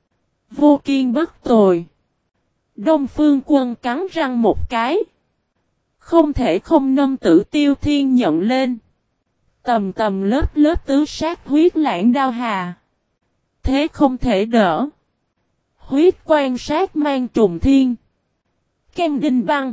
Speaker 1: Vô kiên bất tồi. Đông Phương Quân cắn răng một cái. Không thể không nâng Tử Tiêu Thiên nhận lên. Tầm tầm lớp lớp tứ sát huyết lãng đao hà. Thế không thể đỡ. Huyết quan sát mang trùng thiên. Ken đinh băng.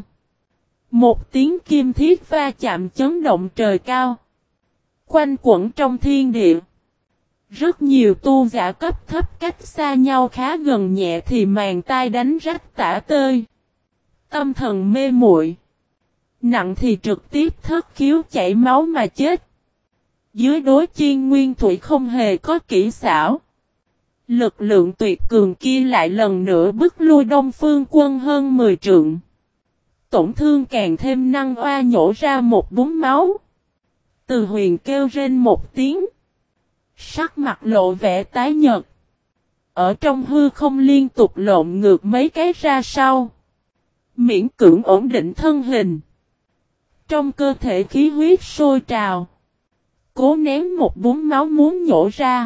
Speaker 1: Một tiếng kim thiết va chạm chấn động trời cao. Quanh quẩn trong thiên địa. Rất nhiều tu giả cấp thấp cách xa nhau khá gần nhẹ thì màn tai đánh rách tả tơi. Tâm thần mê muội. Nặng thì trực tiếp thất khiếu chảy máu mà chết. Dưới đối chiên nguyên thủy không hề có kỹ xảo. Lực lượng tuyệt cường kia lại lần nữa bức lui Đông Phương Quân hơn mười trượng. Tổn thương càng thêm năng oa nhổ ra một búng máu. Từ Huyền kêu rên một tiếng. Sắc mặt lộ vẻ tái nhợt. Ở trong hư không liên tục lộn ngược mấy cái ra sau. Miễn cưỡng ổn định thân hình. Trong cơ thể khí huyết sôi trào. Cố ném một búng máu muốn nhổ ra.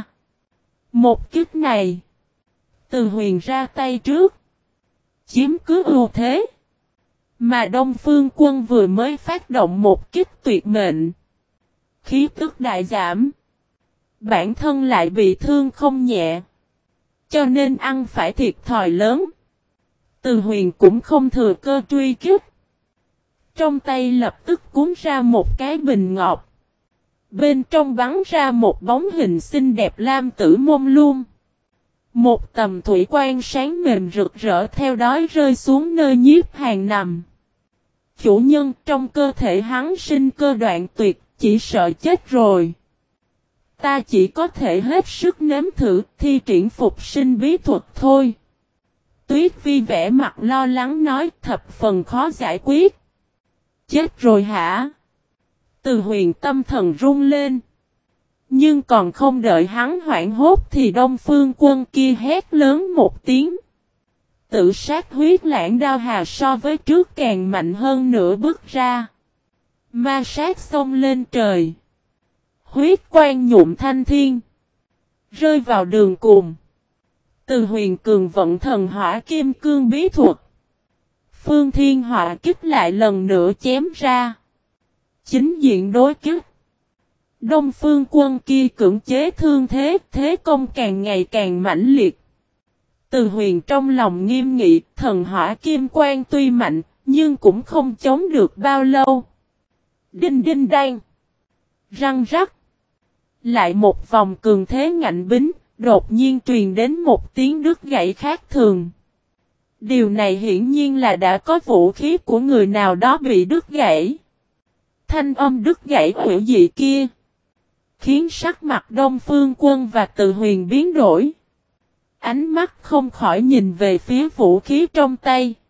Speaker 1: Một kích này. Từ Huyền ra tay trước. Chiếm cứ ưu thế. Mà Đông Phương Quân vừa mới phát động một kích tuyệt mệnh. Khí tức đại giảm. Bản thân lại bị thương không nhẹ. Cho nên ăn phải thiệt thòi lớn. Từ Huyền cũng không thừa cơ truy kích. Trong tay lập tức cuốn ra một cái bình ngọc. Bên trong bắn ra một bóng hình xinh đẹp lam tử mông lung. Một tầm thủy quan sáng mềm rực rỡ theo đó rơi xuống nơi Nhiếp Hàn nằm. Chủ nhân trong cơ thể hắn sinh cơ đoạn tuyệt, chỉ sợ chết rồi. Ta chỉ có thể hết sức nếm thử thi triển phục sinh bí thuật thôi. Tuyết Vi vẽ mặt lo lắng nói thập phần khó giải quyết. Chết rồi hả? Từ Huyền tâm thần run lên. Nhưng còn không đợi hắn hoảng hốt thì Đông Phương Quân kia hét lớn một tiếng. Tự sát huyết lãng đao hà so với trước càng mạnh hơn nửa bước ra. Ma sát xông lên trời. Huyết quang nhuộm thanh thiên. Rơi vào đường cùng. Từ Huyền cường vận thần hỏa kim cương bí thuật. Phương thiên hỏa kích lại lần nữa chém ra. Chính diện đối kích. Đông Phương Quân kia cưỡng chế thương thế, thế công càng ngày càng mãnh liệt. Từ Huyền trong lòng nghiêm nghị, thần hỏa kim quang tuy mạnh, nhưng cũng không chống được bao lâu. Đinh đinh đan. Răng rắc. Lại một vòng cường thế ngạnh bính, đột nhiên truyền đến một tiếng đứt gãy khác thường. Điều này hiển nhiên là đã có vũ khí của người nào đó bị đứt gãy. Thanh âm đứt gãy hữu dị kia. Khiến sắc mặt Đông Phương Quân và Từ Huyền biến đổi. Ánh mắt không khỏi nhìn về phía vũ khí trong tay.